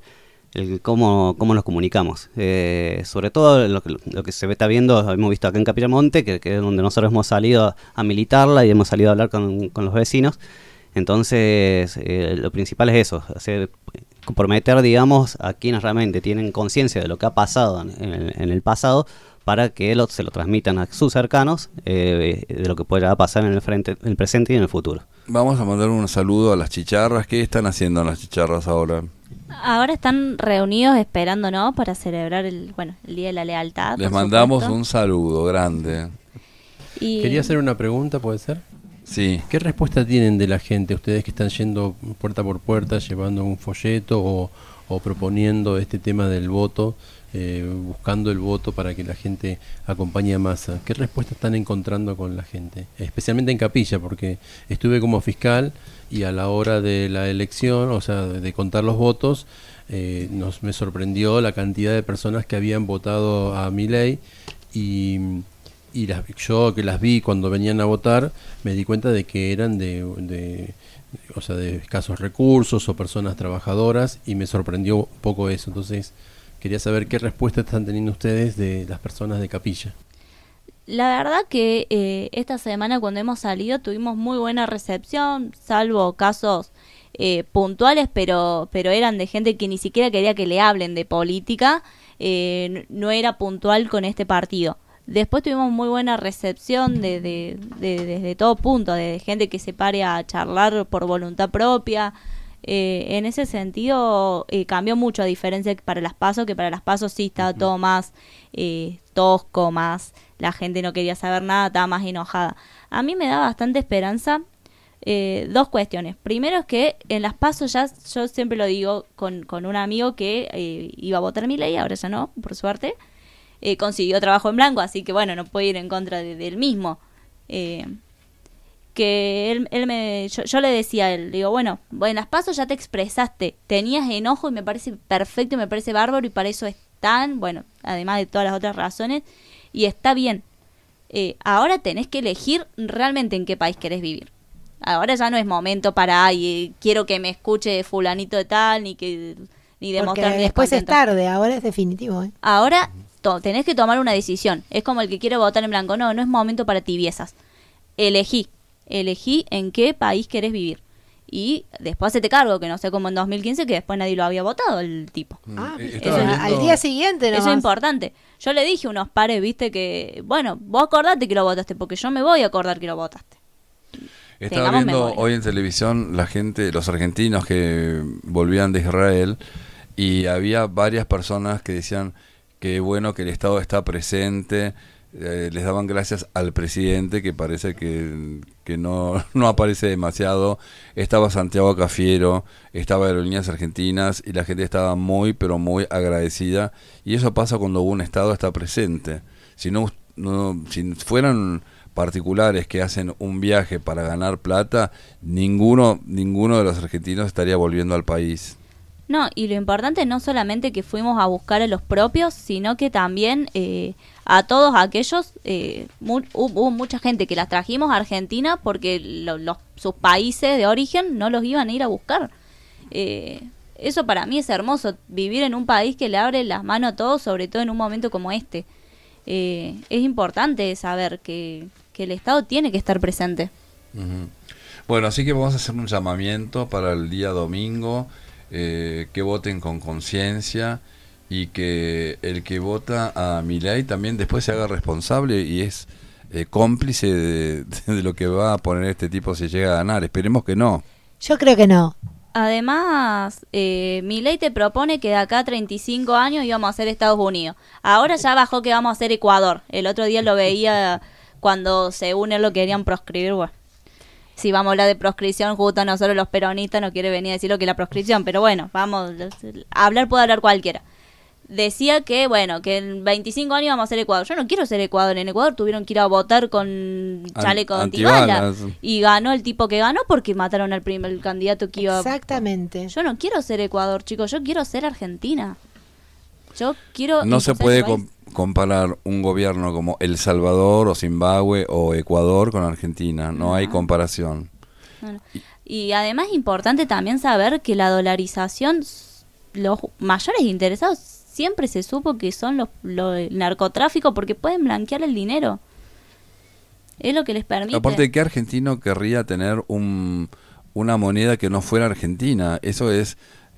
cómo nos comunicamos. Sobre todo lo que se está viendo, hemos visto acá en Capiramonte, que es donde nosotros hemos salido a militarla y hemos salido a hablar con los vecinos. Entonces, lo principal es eso, comprometer, digamos, a quienes realmente tienen conciencia de lo que ha pasado en el pasado, para que se lo transmitan a sus cercanos, de lo que pueda pasar en el presente y en el futuro. Vamos a mandar un saludo a las chicharras. ¿Qué están haciendo las chicharras ahora? Ahora están reunidos esperando, ¿no?, para celebrar el Día de la Lealtad. Les mandamos un saludo grande. Quería hacer una pregunta, ¿puede ser? Sí. ¿Qué respuesta tienen de la gente, ustedes que están yendo puerta por puerta, llevando un folleto o proponiendo este tema del voto, buscando el voto para que la gente acompañe a Massa? ¿Qué respuesta están encontrando con la gente? Especialmente en Capilla, porque estuve como fiscal y a la hora de la elección, o sea, de contar los votos, me sorprendió la cantidad de personas que habían votado a Milei y yo que las vi cuando venían a votar me di cuenta de que eran de escasos recursos o personas trabajadoras, y me sorprendió un poco eso. Entonces quería saber qué respuesta están teniendo ustedes de las personas de Capilla. La verdad que esta semana cuando hemos salido tuvimos muy buena recepción, salvo casos puntuales, pero eran de gente que ni siquiera quería que le hablen de política, no era puntual con este partido. Después tuvimos muy buena recepción desde todo punto, de gente que se pare a charlar por voluntad propia. En ese sentido cambió mucho, a diferencia para las PASO, que para las PASO sí estaba todo más tosco, más la gente no quería saber nada, estaba más enojada. A mí me da bastante esperanza dos cuestiones. Primero es que en las PASO ya, yo siempre lo digo con un amigo que iba a votar Milei, ahora ya no, por suerte. Consiguió trabajo en blanco, así que bueno, no puede ir en contra del mismo. Que yo le decía a él, digo, bueno, en las PASO ya te expresaste, tenías enojo y me parece perfecto y me parece bárbaro, y para eso están, bueno, además de todas las otras razones, y está bien. Ahora tenés que elegir realmente en qué país querés vivir. Ahora ya no es momento para, quiero que me escuche fulanito de tal, ni demostrar mi después descontento. Es tarde, ahora es definitivo. Ahora tenés que tomar una decisión. Es como el que quiere votar en blanco. No es momento para tibiezas. Elegí en qué país querés vivir. y después hacete cargo, que no sé cómo en 2015, que después nadie lo había votado el tipo. Al día siguiente Eso es importante. Yo le dije unos pares, viste, que bueno, vos acordate que lo votaste, porque yo me voy a acordar que lo votaste. Estaba Tengamos viendo memoria. hoy en televisión la gente, los argentinos que volvían de Israel, y había varias personas que decían que bueno que el Estado está presente, les daban gracias al presidente, que parece que no aparece demasiado. Estaba Santiago Cafiero, estaba Aerolíneas Argentinas, y la gente estaba muy, pero muy agradecida, y eso pasa cuando un Estado está presente. Si si fueran particulares que hacen un viaje para ganar plata, ninguno de los argentinos estaría volviendo al país. No, y lo importante no solamente que fuimos a buscar a los propios, sino que también a todos aquellos, hubo mucha gente que las trajimos a Argentina porque sus países de origen no los iban a ir a buscar. Eso para mí es hermoso, vivir en un país que le abre las manos a todos, sobre todo en un momento como este. Es importante saber que el Estado tiene que estar presente. Uh-huh. Bueno, así que vamos a hacer un llamamiento para el día domingo, que voten con conciencia, y que el que vota a Milei también después se haga responsable y es cómplice de lo que va a poner este tipo si llega a ganar. Esperemos que no. Yo creo que no. Además, Milei te propone que de acá a 35 años íbamos a ser Estados Unidos. Ahora ya bajó que vamos a ser Ecuador. El otro día lo veía cuando según él lo querían proscribir. Bueno, si vamos a hablar de proscripción, justo nosotros los peronistas no quiere venir a decir lo que es la proscripción, pero bueno, vamos, hablar puede hablar cualquiera. Decía que, bueno, que en 25 años vamos a ser Ecuador. Yo no quiero ser Ecuador. En Ecuador tuvieron que ir a votar con chaleco antibalas. Y ganó el tipo que ganó porque mataron al primer candidato que iba. Exactamente. Yo no quiero ser Ecuador, chicos. Yo quiero ser Argentina. Yo quiero. No se puede comparar un gobierno como El Salvador o Zimbabue o Ecuador con Argentina. No hay comparación. Bueno, y además es importante también saber que la dolarización, los mayores interesados siempre se supo que son el narcotráfico, porque pueden blanquear el dinero. Es lo que les permite. Aparte, ¿qué argentino querría tener una moneda que no fuera argentina? Eso es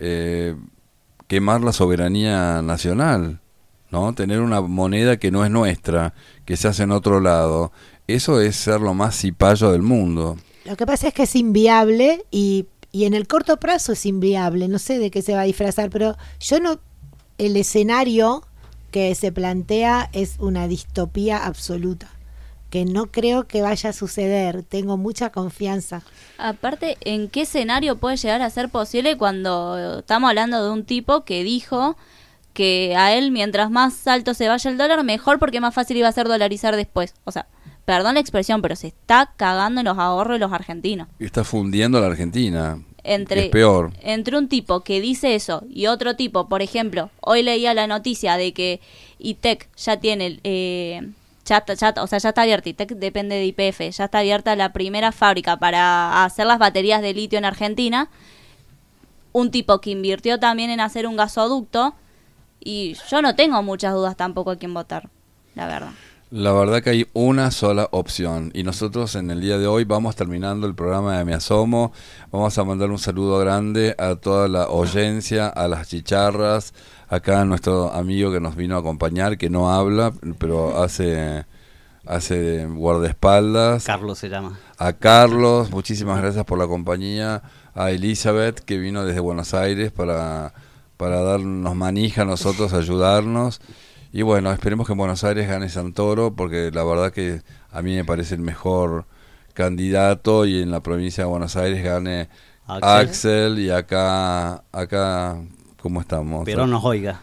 quemar la soberanía nacional, ¿no? Tener una moneda que no es nuestra, que se hace en otro lado. Eso es ser lo más cipayo del mundo. Lo que pasa es que es inviable y en el corto plazo es inviable. No sé de qué se va a disfrazar, pero el escenario que se plantea es una distopía absoluta, que no creo que vaya a suceder. Tengo mucha confianza. Aparte, ¿en qué escenario puede llegar a ser posible cuando estamos hablando de un tipo que dijo que a él, mientras más alto se vaya el dólar, mejor, porque más fácil iba a ser dolarizar después? O sea, perdón la expresión, pero se está cagando en los ahorros de los argentinos. Está fundiendo a la Argentina. Es peor. Entre un tipo que dice eso y otro tipo, por ejemplo, hoy leía la noticia de que ITEC ya tiene, ya está abierta, ITEC depende de YPF, ya está abierta la primera fábrica para hacer las baterías de litio en Argentina. Un tipo que invirtió también en hacer un gasoducto, y yo no tengo muchas dudas tampoco a quién votar, la verdad. La verdad que hay una sola opción, y nosotros en el día de hoy vamos terminando el programa de Me Asomo. Vamos a mandar un saludo grande a toda la oyencia, a las chicharras, acá a nuestro amigo que nos vino a acompañar, que no habla, pero hace guardaespaldas. Carlos se llama. A Carlos, muchísimas gracias por la compañía. A Elizabeth, que vino desde Buenos Aires para darnos manija a nosotros, ayudarnos. Y bueno, esperemos que en Buenos Aires gane Santoro, porque la verdad que a mí me parece el mejor candidato, y en la provincia de Buenos Aires gane Axel, y acá ¿cómo estamos? Perón nos oiga.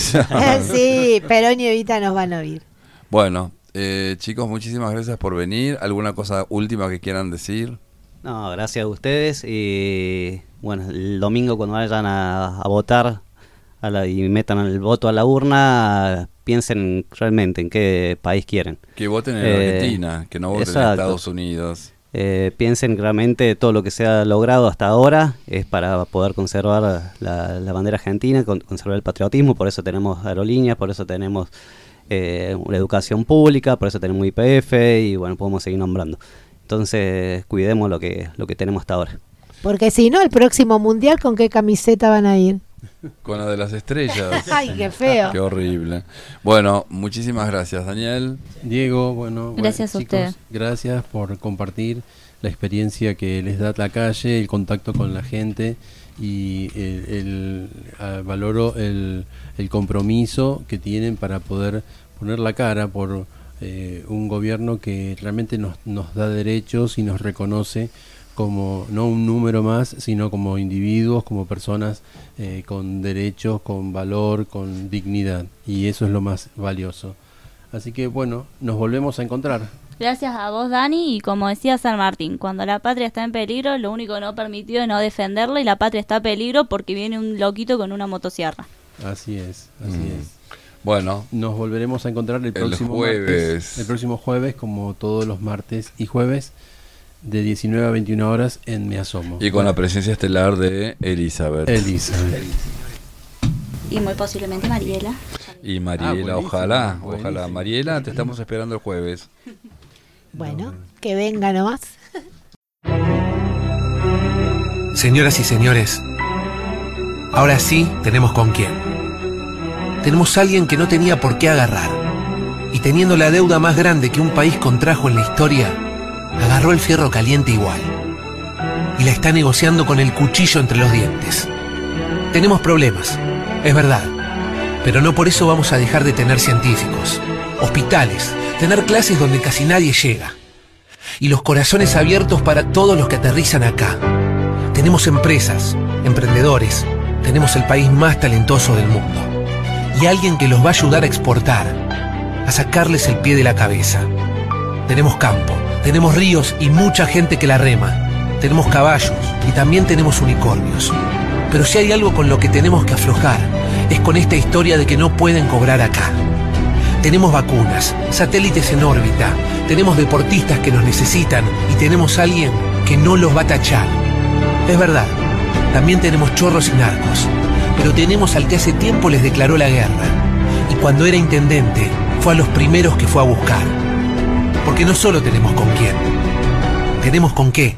Sí, Perón y Evita nos van a oír. Bueno, chicos, muchísimas gracias por venir. ¿Alguna cosa última que quieran decir? No, gracias a ustedes, y bueno, el domingo cuando vayan a votar y metan el voto a la urna, piensen realmente en qué país quieren. Que voten en Argentina, que no voten en Estados Unidos. Piensen realmente todo lo que se ha logrado hasta ahora es para poder conservar la bandera argentina, conservar el patriotismo. Por eso tenemos aerolíneas, por eso tenemos una educación pública, por eso tenemos YPF, y bueno, podemos seguir nombrando. Entonces, cuidemos lo que tenemos hasta ahora. Porque si no, el próximo mundial, ¿con qué camiseta van a ir? Con la de las estrellas. Ay, qué feo. Qué horrible. Bueno, muchísimas gracias, Daniel. Diego, bueno, gracias a chicos, usted. Gracias por compartir la experiencia que les da la calle, el contacto con la gente y valoro el compromiso que tienen para poder poner la cara por un gobierno que realmente nos da derechos y nos reconoce como no un número más, sino como individuos, como personas con derechos, con valor, con dignidad, y eso es lo más valioso. Así que bueno, nos volvemos a encontrar. Gracias a vos, Dani, y como decía San Martín, cuando la patria está en peligro, lo único no permitido es no defenderla, y la patria está en peligro porque viene un loquito con una motosierra. Así es, así es. Bueno, nos volveremos a encontrar el próximo jueves. El próximo jueves, como todos los martes y jueves, de 19 a 21 horas en Me Asomo. Y con la presencia estelar de Elizabeth. Y muy posiblemente Mariela. Y Mariela, ojalá. Mariela, te estamos esperando el jueves. Bueno, que venga nomás. Señoras y señores, ahora sí tenemos con quién. Tenemos a alguien que no tenía por qué agarrar. Y teniendo la deuda más grande que un país contrajo en la historia, agarró el fierro caliente igual. Y la está negociando con el cuchillo entre los dientes. Tenemos problemas, es verdad. Pero no por eso vamos a dejar de tener científicos, hospitales, tener clases donde casi nadie llega. Y los corazones abiertos para todos los que aterrizan acá. Tenemos empresas, emprendedores, tenemos el país más talentoso del mundo. Y alguien que los va a ayudar a exportar, a sacarles el pie de la cabeza. Tenemos campo, tenemos ríos y mucha gente que la rema. Tenemos caballos y también tenemos unicornios. Pero si hay algo con lo que tenemos que aflojar, es con esta historia de que no pueden cobrar acá. Tenemos vacunas, satélites en órbita, tenemos deportistas que nos necesitan y tenemos a alguien que no los va a tachar. Es verdad, también tenemos chorros y narcos, pero tenemos al que hace tiempo les declaró la guerra. Y cuando era intendente, fue a los primeros que fue a buscar. Porque no solo tenemos con quién, tenemos con qué.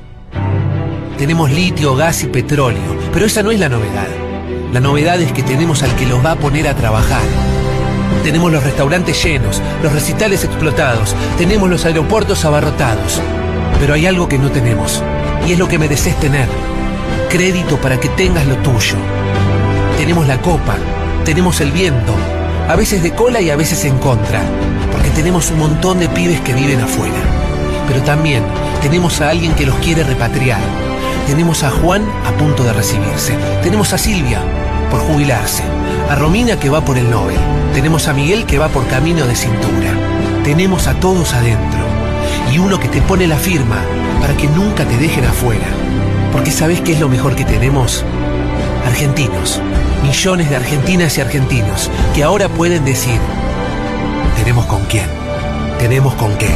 Tenemos litio, gas y petróleo, pero esa no es la novedad. La novedad es que tenemos al que los va a poner a trabajar. Tenemos los restaurantes llenos, los recitales explotados, tenemos los aeropuertos abarrotados. Pero hay algo que no tenemos, y es lo que mereces tener. Crédito para que tengas lo tuyo. Tenemos la copa, tenemos el viento, a veces de cola y a veces en contra, porque tenemos un montón de pibes que viven afuera. Pero también tenemos a alguien que los quiere repatriar. Tenemos a Juan a punto de recibirse. Tenemos a Silvia por jubilarse. A Romina que va por el Nobel. Tenemos a Miguel que va por camino de cintura. Tenemos a todos adentro. Y uno que te pone la firma para que nunca te dejen afuera. Porque ¿sabés qué es lo mejor que tenemos? Argentinos. Millones de argentinas y argentinos que ahora pueden decir: tenemos con quién, tenemos con qué.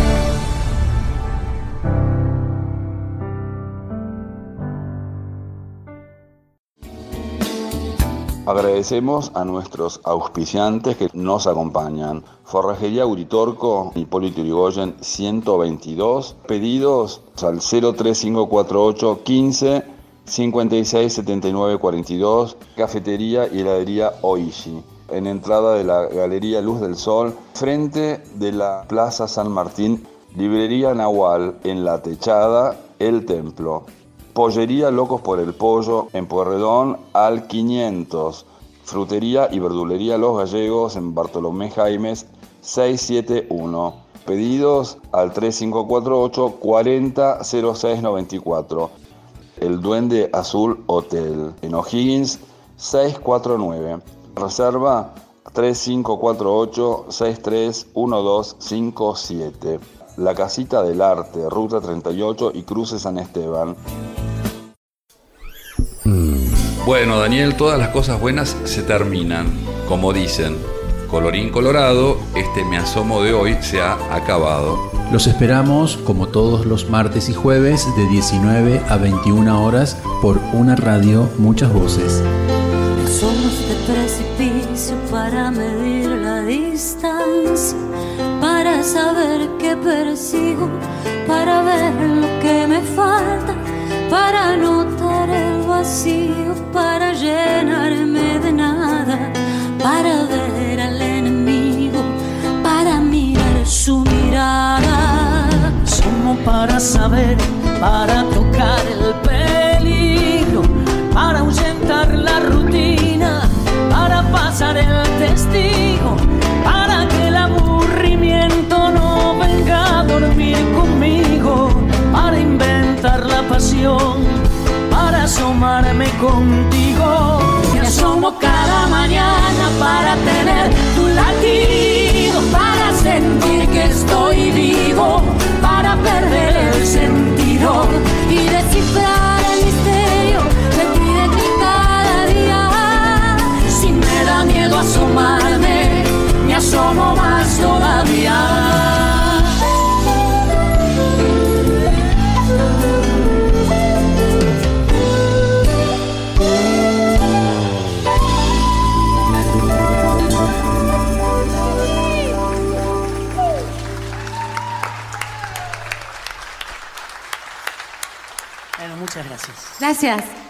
Agradecemos a nuestros auspiciantes que nos acompañan. Forrajería Uritorco, Hipólito Yrigoyen 122. Pedidos al 03548 15 56 79 42. Cafetería y heladería Oishi. En entrada de la Galería Luz del Sol, frente de la Plaza San Martín. Librería Nahual en La Techada, El Templo. Pollería Locos por el Pollo en Pueyrredón al 500. Frutería y verdulería Los Gallegos en Bartolomé Jaimes 671. Pedidos al 3548 40 06 94. El Duende Azul Hotel en O'Higgins 649. Reserva 3548 631257. La Casita del Arte, Ruta 38 y Cruce San Esteban. Bueno, Daniel, todas las cosas buenas se terminan. Como dicen, colorín colorado, este Me Asomo de hoy se ha acabado. Los esperamos como todos los martes y jueves de 19 a 21 horas por una radio, muchas voces. Somos de precipicio para medir la distancia, para saber qué persigo, para ver lo que me falta, para notar vacío para llenarme de nada, para ver al enemigo, para mirar su mirada. Somos para saber, para tocar el peligro, para ahuyentar la rutina, para pasar el testigo, para que el aburrimiento no venga a dormir conmigo, para inventar la pasión, para asomarme contigo. Me asomo cada mañana para tener tu latido, para sentir que estoy vivo, para perder el sentido y descifrar el misterio de ti, de ti cada día. Si me da miedo asomarme, me asomo más todavía. Bueno, muchas gracias. Gracias.